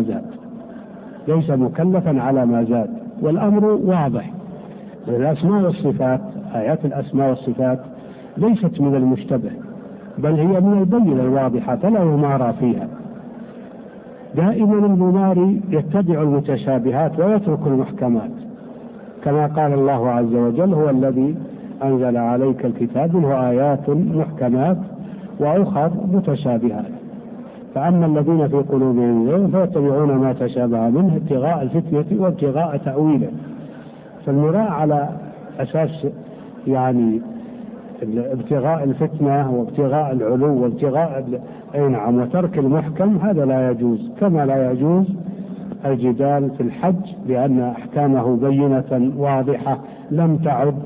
على ما زاد، والأمر واضح. الأسماء والصفات، آيات الأسماء والصفات ليست من المشتبه، بل هي من البينة الواضحة، فلا يمارى فيها. دائما المماري يتبع المتشابهات ويترك المحكمات، كما قال الله عز وجل: هو الذي أنزل عليك الكتاب منه آيات محكمات وأخر متشابهات، فأما الذين في قلوبهم زيغ فيتبعون ما تشابه منه ابتغاء الفتنة وابتغاء تأويله. فالمراء على أساس يعني ابتغاء الفتنة وابتغاء العلو وابتغاء وترك المحكم، هذا لا يجوز، كما لا يجوز الجدال في الحج، لأن أحكامه بينة واضحة، لم يعد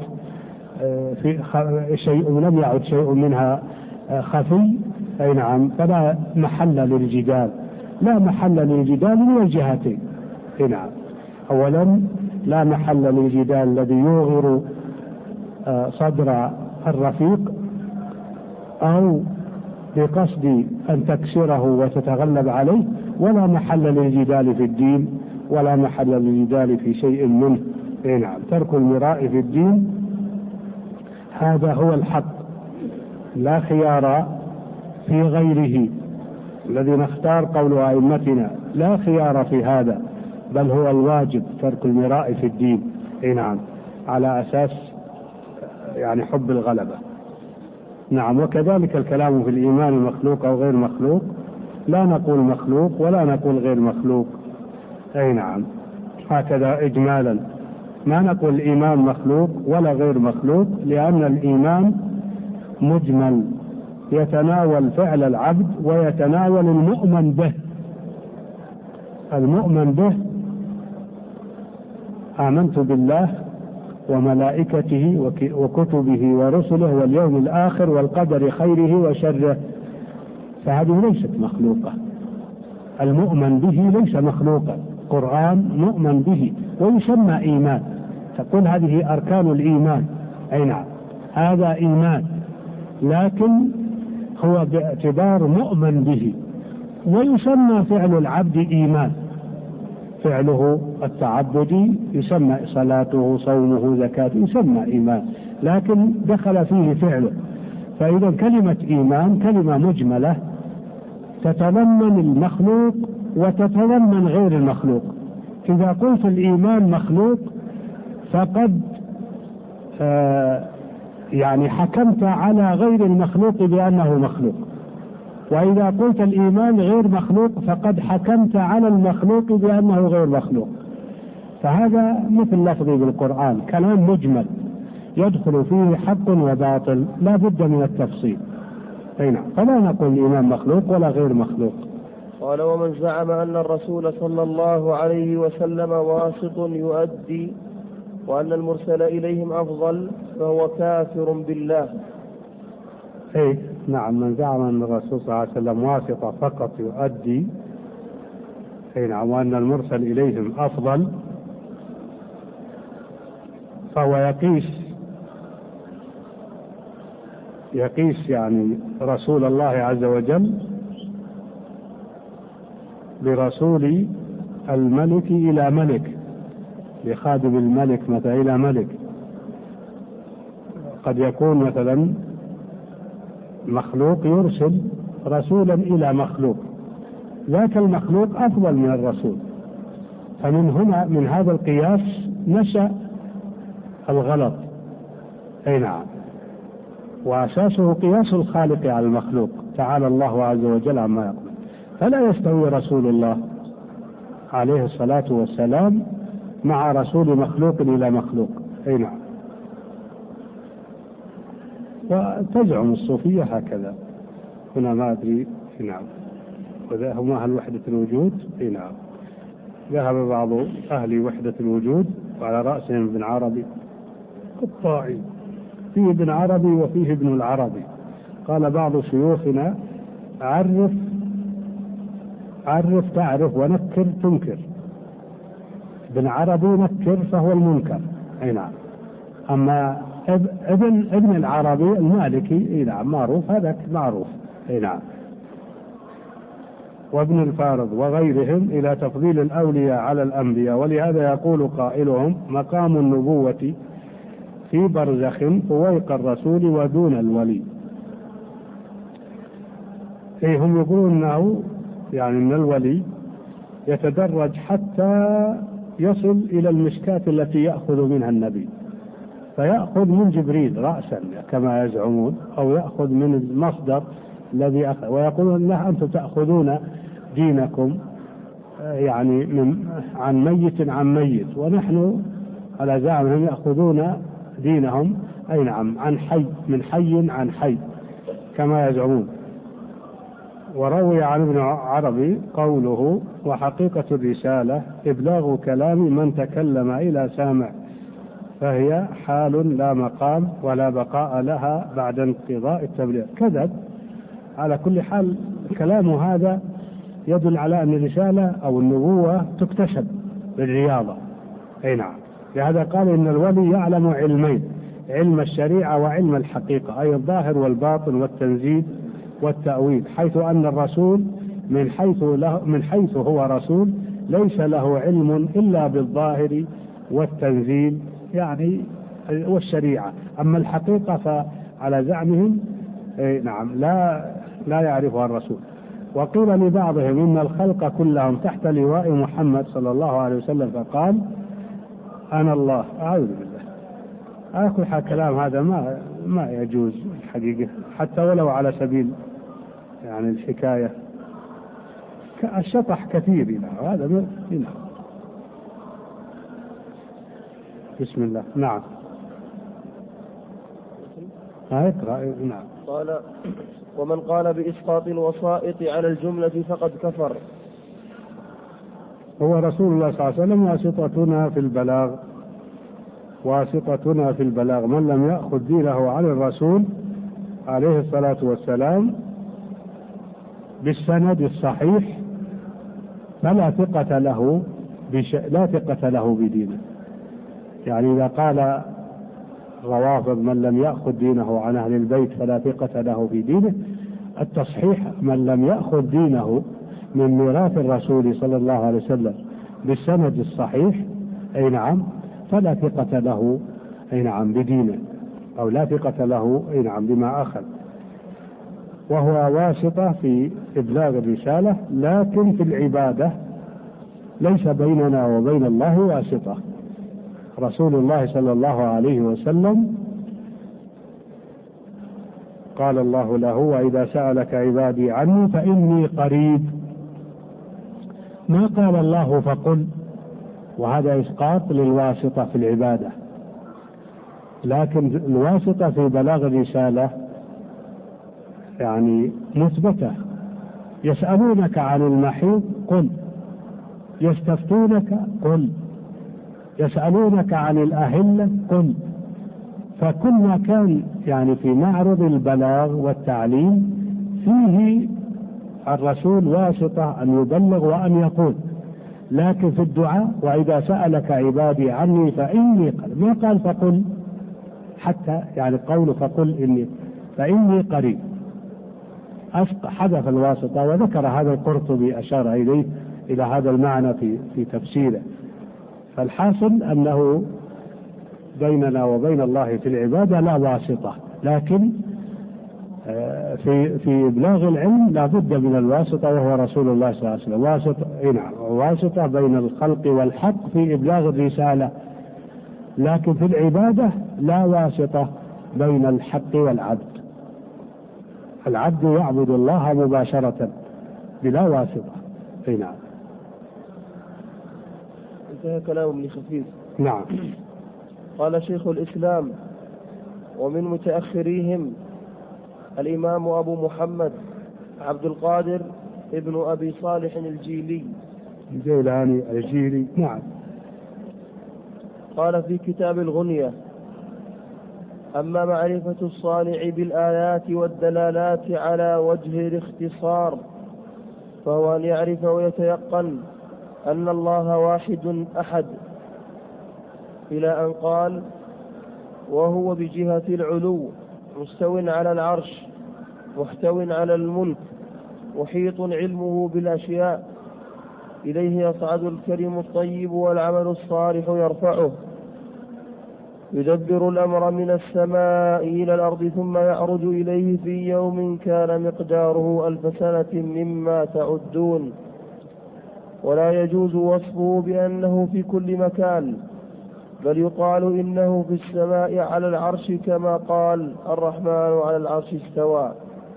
شيء منها خفي، فلا محل للجدال، من الجهتين. أولا لا محل للجدال الذي يوغر صدر الرفيق أو بقصد أن تكسره وتتغلب عليه، ولا محل للجدال في الدين ولا محل للجدال في شيء منه. نعم، ترك المراء في الدين هذا هو الحق، لا خيار في غيره. الذي نختار قول أئمتنا لا خيار في هذا، بل هو الواجب ترك المراء في الدين. نعم، على أساس يعني حب الغلبة. نعم، وكذلك الكلام في الإيمان مخلوق أو غير مخلوق، لا نقول مخلوق ولا نقول غير مخلوق. نعم، هكذا إجمالا، ما نقول الإيمان مخلوق ولا غير مخلوق، لأن الإيمان مجمل يتناول فعل العبد ويتناول المؤمن به. المؤمن به آمنت بالله وملائكته وكتبه ورسله واليوم الآخر والقدر خيره وشره، فهذه ليست مخلوقة. المؤمن به ليس مخلوقا، قرآن مؤمن به ويسمى إيمان، تقول هذه أركان الإيمان. نعم، هذا إيمان، لكن هو باعتبار مؤمن به، ويسمى فعل العبد إيمان، فعله التعبدي يسمى صلاته صومه زكاته يسمى إيمان، لكن دخل فيه فعله. فإذا كلمة إيمان كلمة مجملة تتضمن المخلوق وتتضمن غير المخلوق. إذا قلت الإيمان مخلوق فقد يعني حكمت على غير المخلوق بأنه مخلوق، وإذا قلت الإيمان غير مخلوق فقد حكمت على المخلوق بأنه غير مخلوق. فهذا مثل لفظي بالقرآن، كلام مجمل يدخل فيه حق وباطل، لا بد من التفصيل. نعم، فلا نقول الإيمان مخلوق ولا غير مخلوق. قال: ومن زعم أن الرسول صلى الله عليه وسلم واسط يؤدي وأن المرسل إليهم أفضل فهو كافر بالله. نعم، من زعم أن الرسول صلى الله عليه وسلم واسطة فقط يؤدي، نعم، وأن المرسل إليهم أفضل، فهو يقيس يعني رسول الله عز وجل برسول الملك إلى ملك، لخادم الملك مثلا إلى ملك. قد يكون مثلا مخلوق يرسل رسولا إلى مخلوق، ذاك المخلوق أفضل من الرسول، فمن هنا من هذا القياس نشأ الغلط. نعم، وأساسه قياس الخالق على المخلوق، تعالى الله عز وجل عما يقول. فلا يستوي رسول الله عليه الصلاة والسلام مع رسول مخلوق إلى مخلوق. نعم، وتزعم الصوفية هكذا هنا، ما أدري. نعم، هم أهل وحدة الوجود. نعم، ذهب بعض أهل وحدة الوجود وعلى رأسهم ابن عربي الطائي، فيه ابن عربي وفيه ابن العربي. قال بعض شيوخنا: عرف تعرف ونكر تنكر. ابن عربي نكر فهو المنكر. نعم، أما ابن العربي المالكي نعم معروف، هذا معروف. نعم، وابن الفارض وغيرهم إلى تفضيل الأولياء على الأنبياء. ولهذا يقول قائلهم: مقام النبوة في برزخ فوق الرسول ودون الولي. هم يقولون أنه يعني من الولي يتدرج حتى يصل إلى المشكاة التي يأخذ منها النبي، فيأخذ من جبريل رأسا كما يزعمون، أو يأخذ من المصدر الذي أخذ، ويقولون له: أنتم تأخذون دينكم يعني عن ميت، ونحن على زعمهم يأخذون دينهم نعم عن حي، من حي عن حي كما يزعمون. وروي عن ابن عربي قوله: وحقيقة الرسالة إبلاغ كلام من تكلم إلى سامع، فهي حال لا مقام ولا بقاء لها بعد انقضاء التبليغ. كذب. على كل حال كلام هذا يدل على أن الرسالة أو النبوة تكتسب بالرياضة. نعم، لهذا قال: إن الولي يعلم علمين: علم الشريعة وعلم الحقيقة، أي الظاهر والباطن والتنزيل والتأويل، حيث أن الرسول من حيث هو رسول ليس له علم إلا بالظاهر والتنزيل يعني والشريعة. أما الحقيقة فعلى زعمهم نعم لا يعرفها الرسول. وقيل لبعضهم إن الخلق كلهم تحت لواء محمد صلى الله عليه وسلم فقال أنا الله. أعوذ بالله. أكل كلام هذا ما يجوز الحقيقة، حتى ولو على سبيل يعني الحكاية. الشطح كثير هذا هنا. بسم الله. نعم. اقرأ. نعم. قال: ومن قال بإسقاط الوسائط على الجملة فقد كفر. هو رسول الله صلى الله عليه وسلم واسطتنا في البلاغ. من لم يأخذ دينه عن الرسول عليه الصلاة والسلام بالسند الصحيح فلا ثقة له بدينه. يعني إذا قال الروافض من لم يأخذ دينه عن أهل البيت فلا ثقة له في دينه، التصحيح من لم يأخذ دينه من ميراث الرسول صلى الله عليه وسلم بالسند الصحيح أي نعم فلا ثقة له أي نعم بدينه، أو لا ثقة له أي نعم بما أخذ. وهو واسطة في إبلاغ الرسالة، لكن في العبادة ليس بيننا وبين الله واسطة. رسول الله صلى الله عليه وسلم قال الله له وإذا سألك عبادي عني فإني قريب. ما قال الله فقل، وهذا إسقاط للواسطة في العبادة. لكن الواسطة في بلاغ الرسالة يعني مثبتة. يسألونك عن المحيض قل، يستفتونك قل، يسألونك عن الأهلة قل. فكل ما كان يعني في معرض البلاغ والتعليم فيه الرسول واسطة أن يبلغ وأن يقول. لكن في الدعاء وإذا سألك عبادي عني فإني قريب، ما قال فقل، حتى يعني قوله فقل إني فإني قريب حذف الواسطة. وذكر هذا القرطبي أشار إليه إلى هذا المعنى في تفسيره. فالحاصل أنه بيننا وبين الله في العبادة لا واسطة، لكن في إبلاغ العلم لا بد من الواسطة وهو رسول الله صلى الله عليه وسلم. واسطة بين الخلق والحق في إبلاغ الرسالة، لكن في العبادة لا واسطة بين الحق والعبد. العبد يعبد الله مباشرة بلا واسطة. نعم. انتهى كلام ابن خفيف. نعم. قال شيخ الإسلام: ومن متأخريهم الإمام أبو محمد عبد القادر ابن أبي صالح الجيلي. نعم. قال في كتاب الغنية: أما معرفة الصانع بالآيات والدلالات على وجه الاختصار فهو أن يعرف ويتيقن أن الله واحد أحد، إلى أن قال: وهو بجهة العلو مستو على العرش محتو على الملك محيط علمه بالأشياء، إليه يصعد الكلم الطيب والعمل الصالح يرفعه، يدبر الأمر من السماء إلى الأرض ثم يعرج إليه في يوم كان مقداره 1000 سنة مما تعدون، ولا يجوز وصفه بأنه في كل مكان، بل يقال إنه في السماء على العرش كما قال الرحمن على العرش استوى.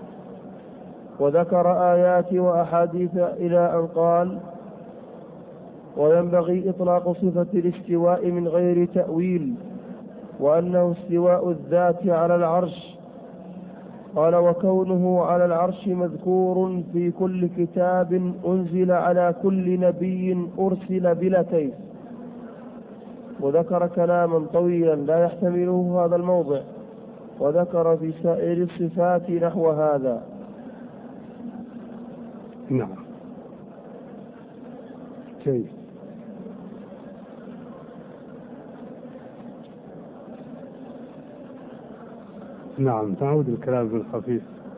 وذكر آيات وأحاديث إلى أن قال: وينبغي إطلاق صفة الاستواء من غير تأويل، وأنه استواء الذات على العرش. قال: وكونه على العرش مذكور في كل كتاب أنزل على كل نبي أرسل بلا كيف. وذكر كلاما طويلا لا يحتمله هذا الموضع، وذكر في سائر الصفات نحو هذا. نعم. كيف؟ نعم تعود الكلام بالخفيف.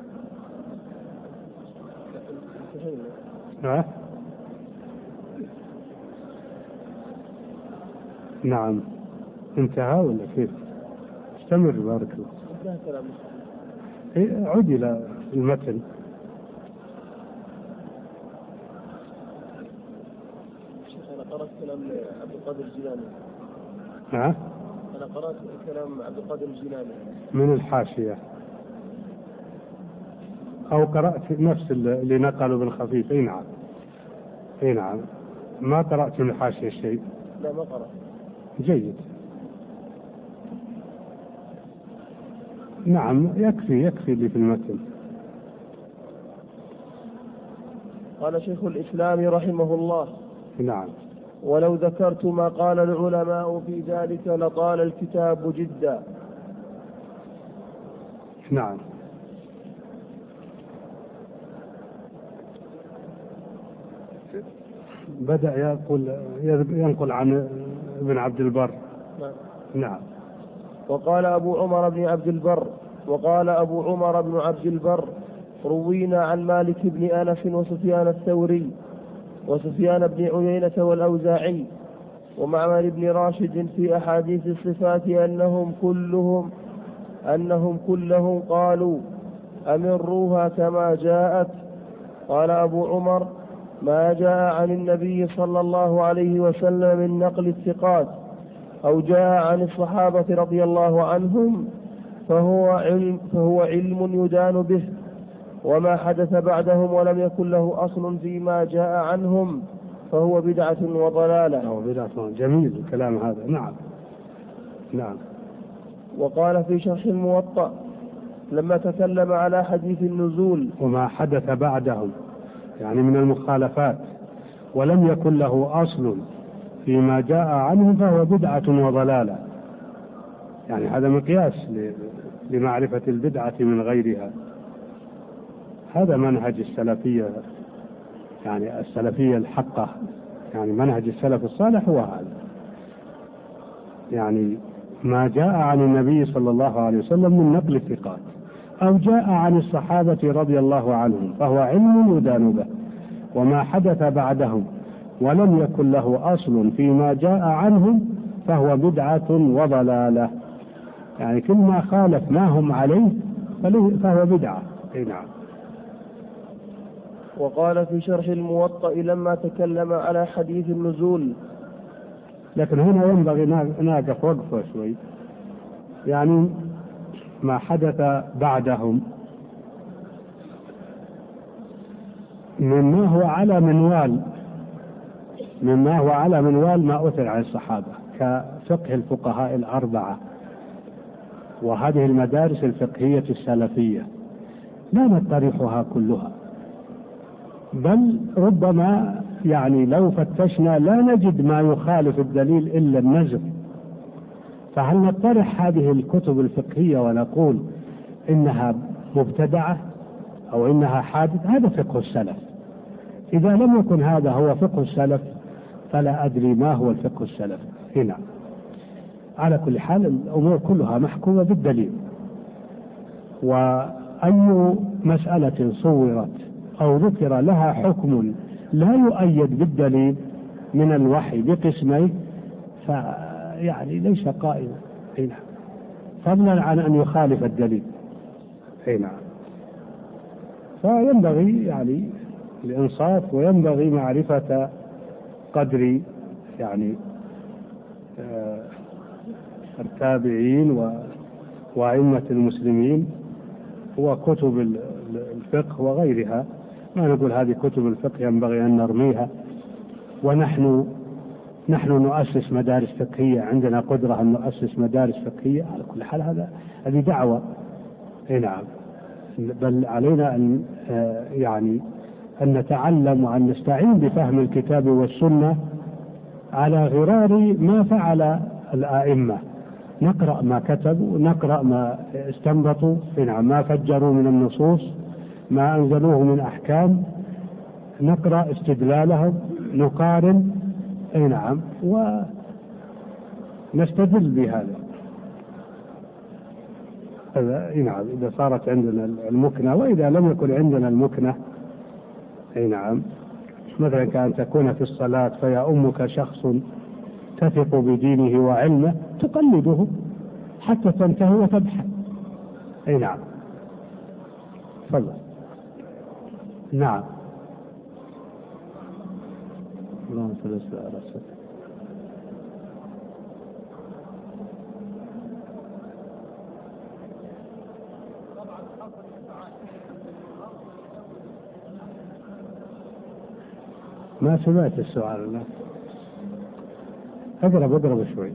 نعم انتهى ولا كيف؟ استمر بارك الله. عد إلى المتن. أنا قرأت كلام عبد القادر الجيلاني. أنا قرأت كلام عبد القادر الجيلاني من الحاشية، أو قرأت نفس اللي نقلوا بالخفيف؟ اي نعم، اي نعم. ما قرأت من الحاشية شيء؟ لا ما قرأت. جيد. نعم يكفي اللي في المتن. قال شيخ الإسلام رحمه الله: نعم. ولو ذكرت ما قال العلماء في ذلك لطال الكتاب جدا. نعم. بدأ ينقل عن ابن عبد البر. نعم. وقال أبو عمر بن عبد البر: روينا عن مالك بن أنس وسفيان الثوري وسفيان بن عيينة والأوزاعي ومعمر بن راشد في أحاديث الصفات أنهم كلهم قالوا: أمروها كما جاءت. قال أبو عمر: ما جاء عن النبي صلى الله عليه وسلم من نقل الثقات أو جاء عن الصحابة رضي الله عنهم فهو علم يدان به، وما حدث بعدهم ولم يكن له أصل فيما جاء عنهم فهو بدعة وضلالة. جميل الكلام هذا. نعم. نعم. وقال في شرح الموطأ لما تكلم على حديث النزول: وما حدث بعدهم يعني من المخالفات ولم يكن له أصل فيما جاء عنه فهو بدعة وضلالة. يعني هذا مقياس لمعرفة البدعة من غيرها. هذا منهج السلفية، يعني السلفية الحقة، يعني منهج السلف الصالح هو هذا. يعني ما جاء عن النبي صلى الله عليه وسلم من نقل الثقات أو جاء عن الصحابة رضي الله عنهم فهو علم يدان به، وما حدث بعدهم ولم يكن له أصل فيما جاء عنهم فهو بدعة وضلالة. يعني كل ما خالف ما هم عليه فهو بدعة. نعم. وقال في شرح الموطأ لما تكلم على حديث النزول. لكن هنا ينبغي نقف وقفة شوي. يعني ما حدث بعدهم مما هو على منوال ما أثر عن الصحابة كفقه الفقهاء الأربعة وهذه المدارس الفقهية السلفية، لا نطرحها كلها، بل ربما يعني لو فتشنا لا نجد ما يخالف الدليل إلا النزل. فهل نطرح هذه الكتب الفقهية ونقول إنها مبتدعة أو إنها حادث؟ هذا فقه السلف. إذا لم يكن هذا هو فقه السلف فلا أدري ما هو الفقه السلف هنا. على كل حال الأمور كلها محكومة بالدليل، وأي مسألة صورت أو ذكر لها حكم لا يؤيد بالدليل من الوحي بقسميه فيعني ليس قائما هنا، فضلا عن أن يخالف الدليل هنا. فينبغي يعني الإنصاف، وينبغي معرفة قدر يعني التابعين وأئمة المسلمين وكتب الفقه وغيرها. ما نقول هذه كتب الفقه ينبغي أن نرميها، ونحن نؤسس مدارس فقهية، عندنا قدرة أن نؤسس مدارس فقهية. على كل حال هذه دعوة. نعم. بل علينا أن يعني أن نتعلم وأن نستعين بفهم الكتاب والسنة على غرار ما فعل الآئمة، نقرأ ما كتبوا، نقرأ ما استنبطوا، ما فجروا من النصوص، ما أنزلوه من أحكام، نقرأ استدلالهم، نقارن نعم ونستدل بهذا. نعم إذا صارت عندنا المكنة. وإذا لم يكن عندنا المكنة نعم، مثلا كأن تكون في الصلاة فيأمك شخص تثق بدينه وعلمه تقلده حتى تنتهي وتبحث. نعم تفضل. نعم اللهم صل وسلم على رسول الله. ما سمعت السؤال. لا اقرب شوي.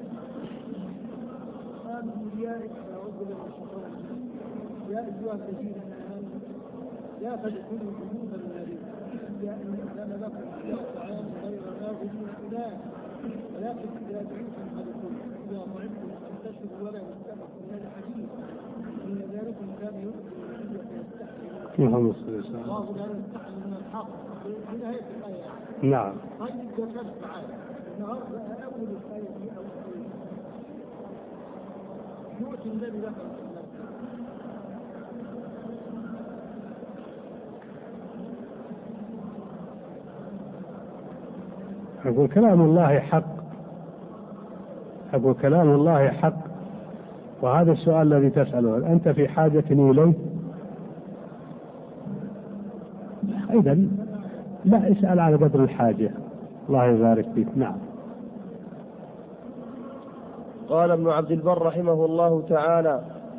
يا أيها الذين آمنوا لا تدخلوا بيوتا النبي إلا أن يأذن لكم إلى الطعام غير ناظرين إناه ولكن إذا دعوتم فادخلوا إذا طعمتم فانتشروا ولا يستمعوا من الحديث إن ذلكم كان يؤذي النبي فيستحي الله لا يستحي من الحق في نهاية الآية. نعم. طيب زكاة الطعام النهارده أول الآية دي أو يؤتي النبي لكم أقول كلام الله حق. أقول كلام الله حق، وهذا السؤال الذي تسأله أنت في حاجة إليه؟ إذا لا، اسأل على قدر الحاجة. الله يبارك فيك. نعم. قال ابن عبد البر رحمه الله تعالى: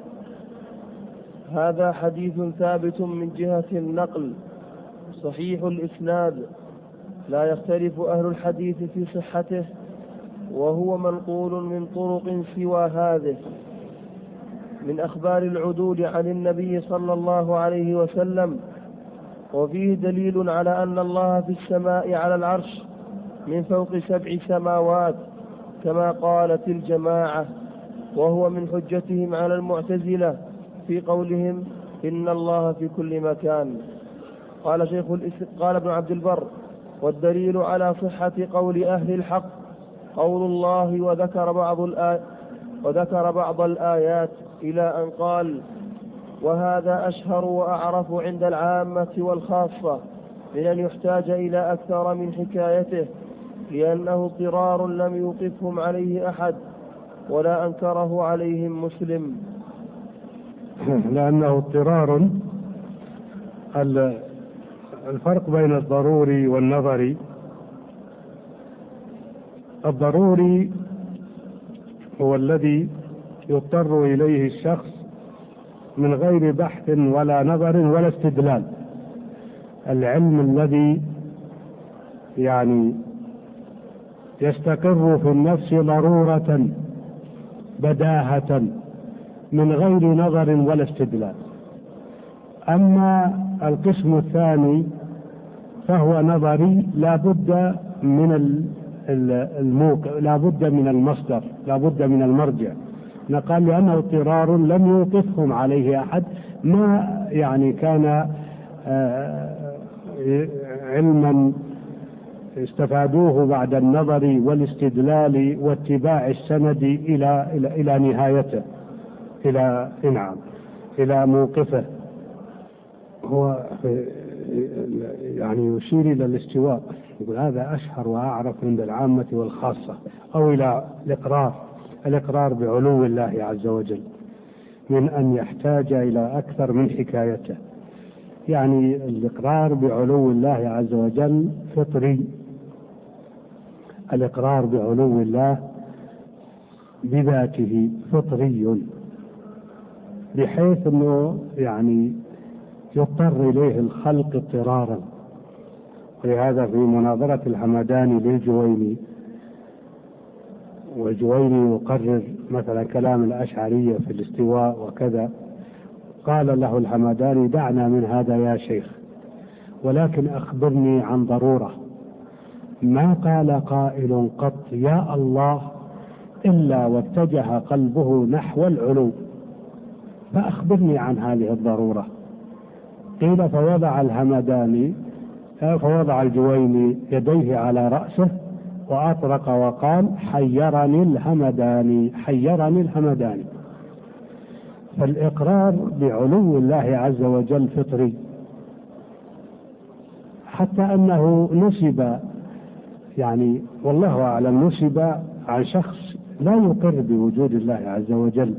هذا حديث ثابت من جهة النقل صحيح الإسناد، لا يختلف أهل الحديث في صحته، وهو منقول من طرق سوى هذه من أخبار العدول عن النبي صلى الله عليه وسلم، وفيه دليل على أن الله في السماء على العرش من فوق 7 سماوات كما قالت الجماعة، وهو من حجتهم على المعتزلة في قولهم إن الله في كل مكان. قال ابن عبد البر: والدليل على صحة قول أهل الحق قول الله، وذكر بعض الآيات إلى أن قال: وهذا أشهر وأعرف عند العامة والخاصة من أن يحتاج إلى أكثر من حكايته، لأنه اضطرار لم يوقفهم عليه أحد ولا أنكره عليهم مسلم. لأنه اضطرار. الفرق بين الضروري والنظري: الضروري هو الذي يضطر إليه الشخص من غير بحث ولا نظر ولا استدلال. العلم الذي يعني يستقر في النفس ضرورة بداهة من غير نظر ولا استدلال. أما القسم الثاني فهو نظري، لا بد من الموقع، لا بد من المصدر، لا بد من المرجع. قال لأنه اضطرار لم يوقفهم عليه أحد، ما يعني كان علما استفادوه بعد النظر والاستدلال واتباع السند إلى نهايته، إلى موقفه. هو يعني يشير إلى الاستواء، يقول هذا أشهر وأعرف عند العامة والخاصة، أو إلى الإقرار بعلو الله عز وجل من أن يحتاج إلى أكثر من حكايته. يعني الإقرار بعلو الله عز وجل فطري، الإقرار بعلو الله بذاته فطري، بحيث أنه يعني يضطر إليه الخلق اضطرارا. ولهذا في مناظرة الحمداني للجويني، والجويني يقرر مثلا كلام الأشعرية في الاستواء وكذا، قال له الحمداني: دعنا من هذا يا شيخ، ولكن أخبرني عن ضرورة. ما قال قائل قط يا الله إلا واتجه قلبه نحو العلو، فأخبرني عن هذه الضرورة. قيل فوضع الجويني يديه على رأسه وأطرق وقال: حيرني الهمداني. فالإقرار بعلو الله عز وجل فطري، حتى أنه نسب، يعني والله أعلم، نسب عن شخص لا يقر بوجود الله عز وجل،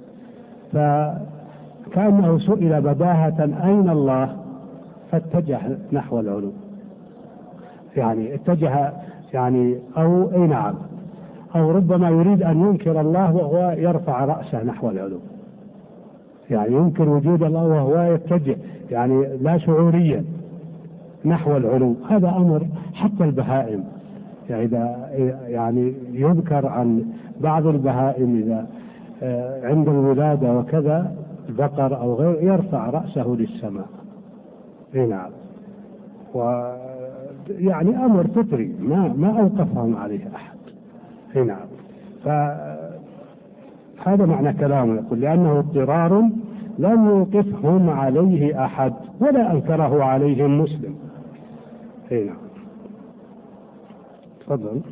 فكأنه سئل بداهة أين الله، فاتجه نحو العلو، يعني اتجه يعني أو أي نعم، أو ربما يريد أن ينكر الله وهو يرفع رأسه نحو العلو، يعني ينكر وجود الله وهو يتجه يعني لا شعوريا نحو العلو. هذا أمر حتى البهائم، يعني إذا يعني يذكر عن بعض البهائم إذا عند الولادة وكذا البقر أو غير يرفع رأسه للسماء. نعم، ويعني أمر فطري ما أوقفهم عليه أحد. نعم، فهذا معنى كلامه، يقول لأنه اضطرار لم يوقفهم عليه أحد ولا أنكره عليهم مسلم. نعم، تفضل.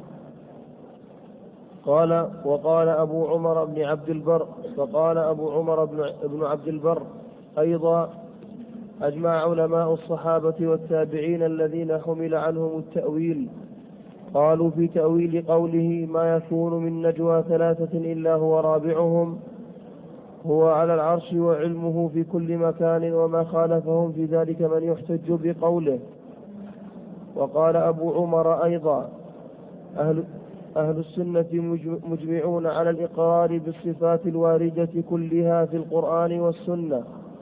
قال: وقال أبو عمر بن عبد البر. فقال أبو عمر بن عبد البر أيضا: أجمع علماء الصحابة والتابعين الذين حمل عنهم التأويل، قالوا في تأويل قوله: ما يكون من نجوى ثلاثة إلا هو رابعهم هو على العرش وعلمه في كل مكان، وما خالفهم في ذلك من يحتج بقوله. وقال أبو عمر أيضا: أهل السنة مجمعون على الإقرار بالصفات الواردة كلها في القرآن والسنة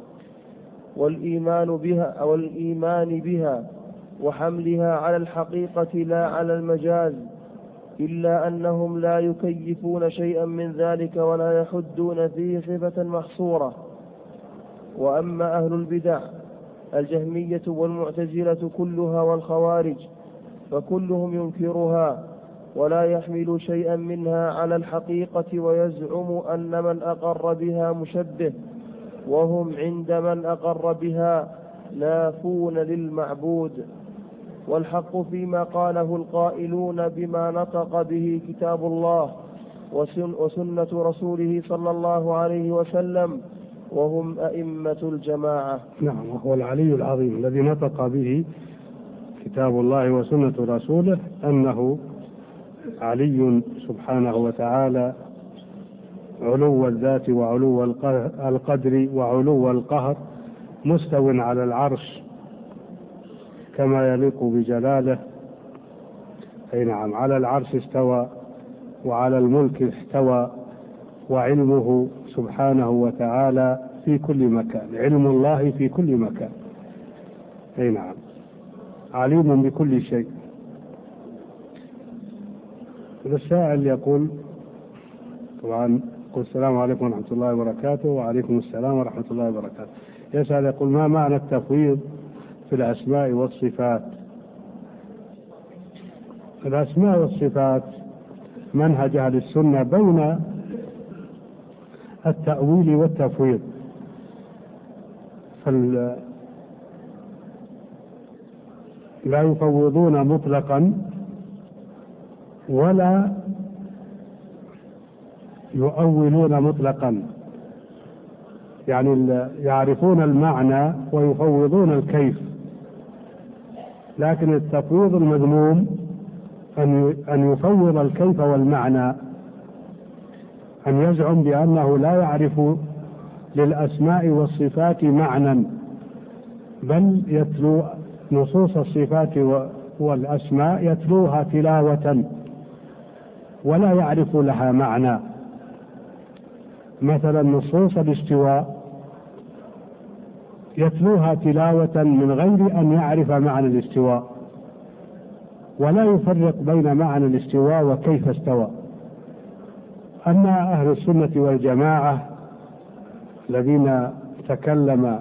والإيمان بها وحملها على الحقيقة لا على المجاز، إلا أنهم لا يكيفون شيئا من ذلك ولا يحدون فيه صفة محصورة. وأما أهل البدع الجهمية والمعتزلة كلها والخوارج فكلهم ينكرها ولا يحمل شيئا منها على الحقيقة، ويزعم أن من أقر بها مشبه، وهم عند من أقر بها نافون للمعبود. والحق فيما قاله القائلون بما نطق به كتاب الله وسنة رسوله صلى الله عليه وسلم، وهم أئمة الجماعة. نعم، وهو العلي العظيم الذي نطق به كتاب الله وسنة رسوله، أنه علي سبحانه وتعالى علو الذات وعلو القدر وعلو القهر، مستو على العرش كما يليق بجلاله. أي نعم، على العرش استوى وعلى الملك استوى، وعلمه سبحانه وتعالى في كل مكان، علم الله في كل مكان. أي نعم، عليم بكل شيء. السائل يقول طبعا: السلام عليكم ورحمة الله وبركاته. وعليكم السلام ورحمة الله وبركاته. يسأل يقول: ما معنى التفويض في الأسماء والصفات؟ الأسماء والصفات منهج أهل السنة بين التأويل والتفويض. لا يفوضون مطلقا ولا يؤولون مطلقا، يعني يعرفون المعنى ويفوضون الكيف. لكن التفويض المذموم أن يفوض الكيف والمعنى، أن يزعم بأنه لا يعرف للأسماء والصفات معنى، بل يتلو نصوص الصفات والأسماء يتلوها تلاوة ولا يعرف لها معنى. مثلا نصوص الاستواء يتلوها تلاوة من غير أن يعرف معنى الاستواء، ولا يفرق بين معنى الاستواء وكيف استوى. أما أهل السنة والجماعة الذين تكلم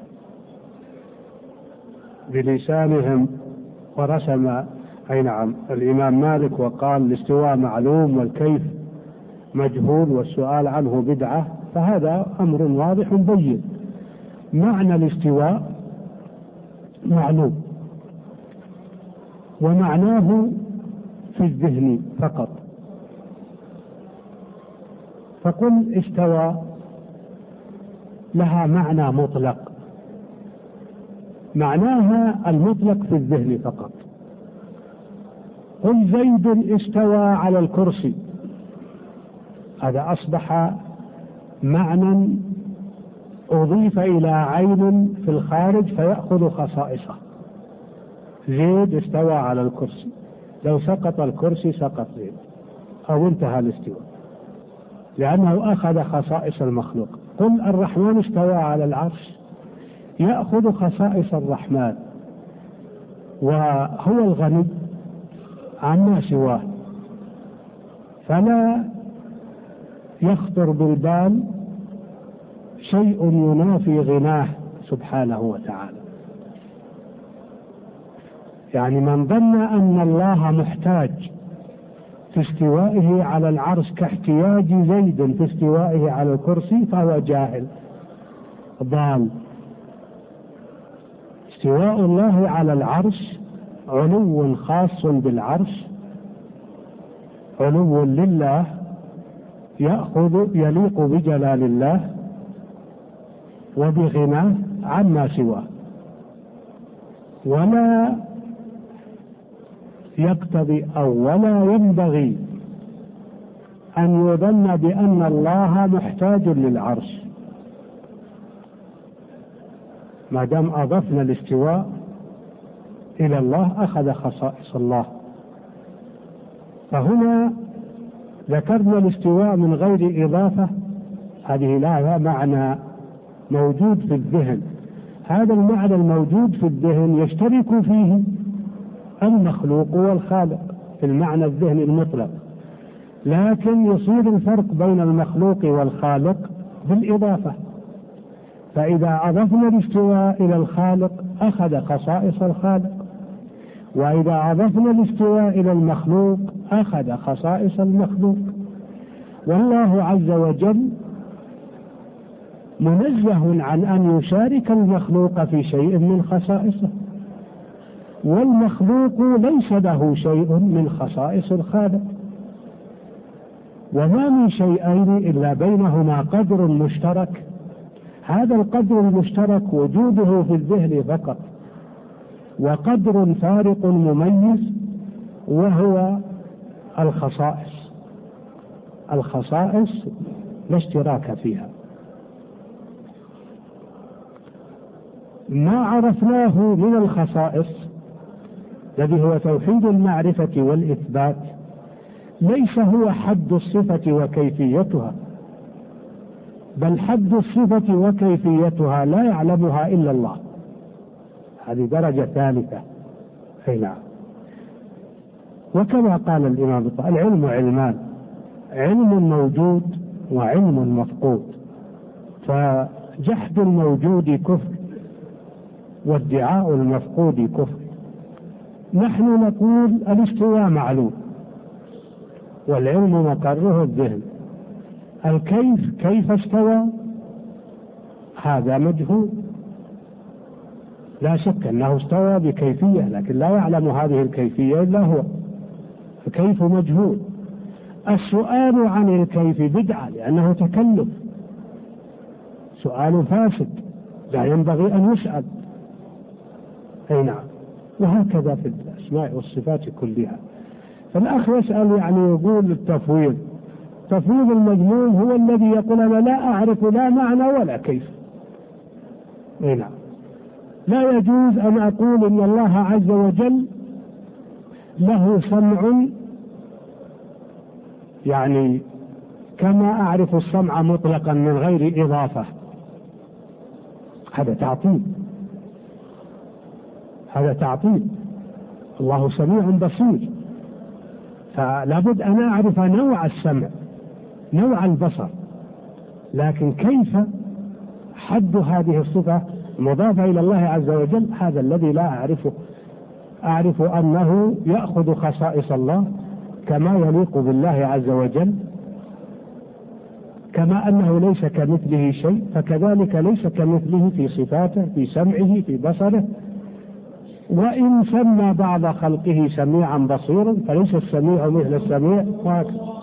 بلسانهم ورسم الإمام مالك وقال الاستواء معلوم والكيف مجهول والسؤال عنه بدعة، فهذا أمر واضح بين. معنى الاستواء معلوم ومعناه في الذهن فقط، فقل استوى لها معنى مطلق، معناها المطلق في الذهن فقط. قل زيد استوى على الكرسي، هذا أصبح معنى أضيف إلى عين في الخارج فيأخذ خصائصه. زيد استوى على الكرسي، لو سقط الكرسي سقط زيد أو انتهى الاستواء، لأنه أخذ خصائص المخلوق. قل الرحمن استوى على العرش، يأخذ خصائص الرحمن، وهو الغني عما سواه، فلا يخطر بالبال شيء ينافي غناه سبحانه وتعالى. يعني من ظن أن الله محتاج في استوائه على العرش كاحتياج زيد في استوائه على الكرسي فهو جاهل ضال. استواء الله على العرش علو خاص بالعرش، علو لله يليق بجلال الله وبغناه عما سواه، ولا يقتضي أو ولا ينبغي أن يظن بأن الله محتاج للعرش. ما دام أضفنا الاستواء إلى الله أخذ خصائص الله. فهنا ذكرنا الاستواء من غير إضافة، هذه لها معنى موجود في الذهن. هذا المعنى الموجود في الذهن يشترك فيه المخلوق والخالق في المعنى الذهني المطلق، لكن يصير الفرق بين المخلوق والخالق بالإضافة. فإذا أضفنا الاستواء إلى الخالق أخذ خصائص الخالق، وإذا أضفنا الاستواء إلى المخلوق أخذ خصائص المخلوق. والله عز وجل منزه عن أن يشارك المخلوق في شيء من خصائصه، والمخلوق ليس له شيء من خصائص الخالق، وما من شيئين إلا بينهما قدر مشترك. هذا القدر المشترك وجوده في الذهن فقط، وقدر فارق مميز وهو الخصائص. الخصائص لا اشتراك فيها. ما عرفناه من الخصائص الذي هو توحيد المعرفة والإثبات ليس هو حد الصفة وكيفيتها، بل حد الصفة وكيفيتها لا يعلمها إلا الله. هذه درجة ثالثة. نعم. وكما قال الإمام العلم علمان، علم موجود وعلم مفقود، فجحد الموجود كفر وادعاء المفقود كفر. نحن نقول الاستواء معلوم والعلم مقره الذهن. الكيف، كيف استوى، هذا مجهول، لا شك أنه استوى بكيفية، لكن لا يعلم هذه الكيفية إلا هو، فكيف مجهول. السؤال عن الكيف بدعة لأنه تكلف، سؤال فاسد لا ينبغي أن يسأل. نعم. وهكذا في الأسماء والصفات كلها. فالأخ يسأل يعني يقول التفويض، تفويض المجنون هو الذي يقول أنا لا أعرف لا معنى ولا كيف. نعم. لا يجوز أن أقول إن الله عز وجل له سمع، يعني كما أعرف السمع مطلقا من غير إضافة، هذا تعطيل، هذا تعطيل. الله سميع بصير، فلا بد أن أعرف نوع السمع، نوع البصر، لكن كيف حد هذه الصفة مضافة إلى الله عز وجل هذا الذي لا أعرفه. أعرف أنه يأخذ خصائص الله كما يليق بالله عز وجل، كما أنه ليس كمثله شيء فكذلك ليس كمثله في صفاته، في سمعه، في بصره. وإن سمى بعض خلقه سميعا بصيرا فليس السميع مثل السميع، وهكذا.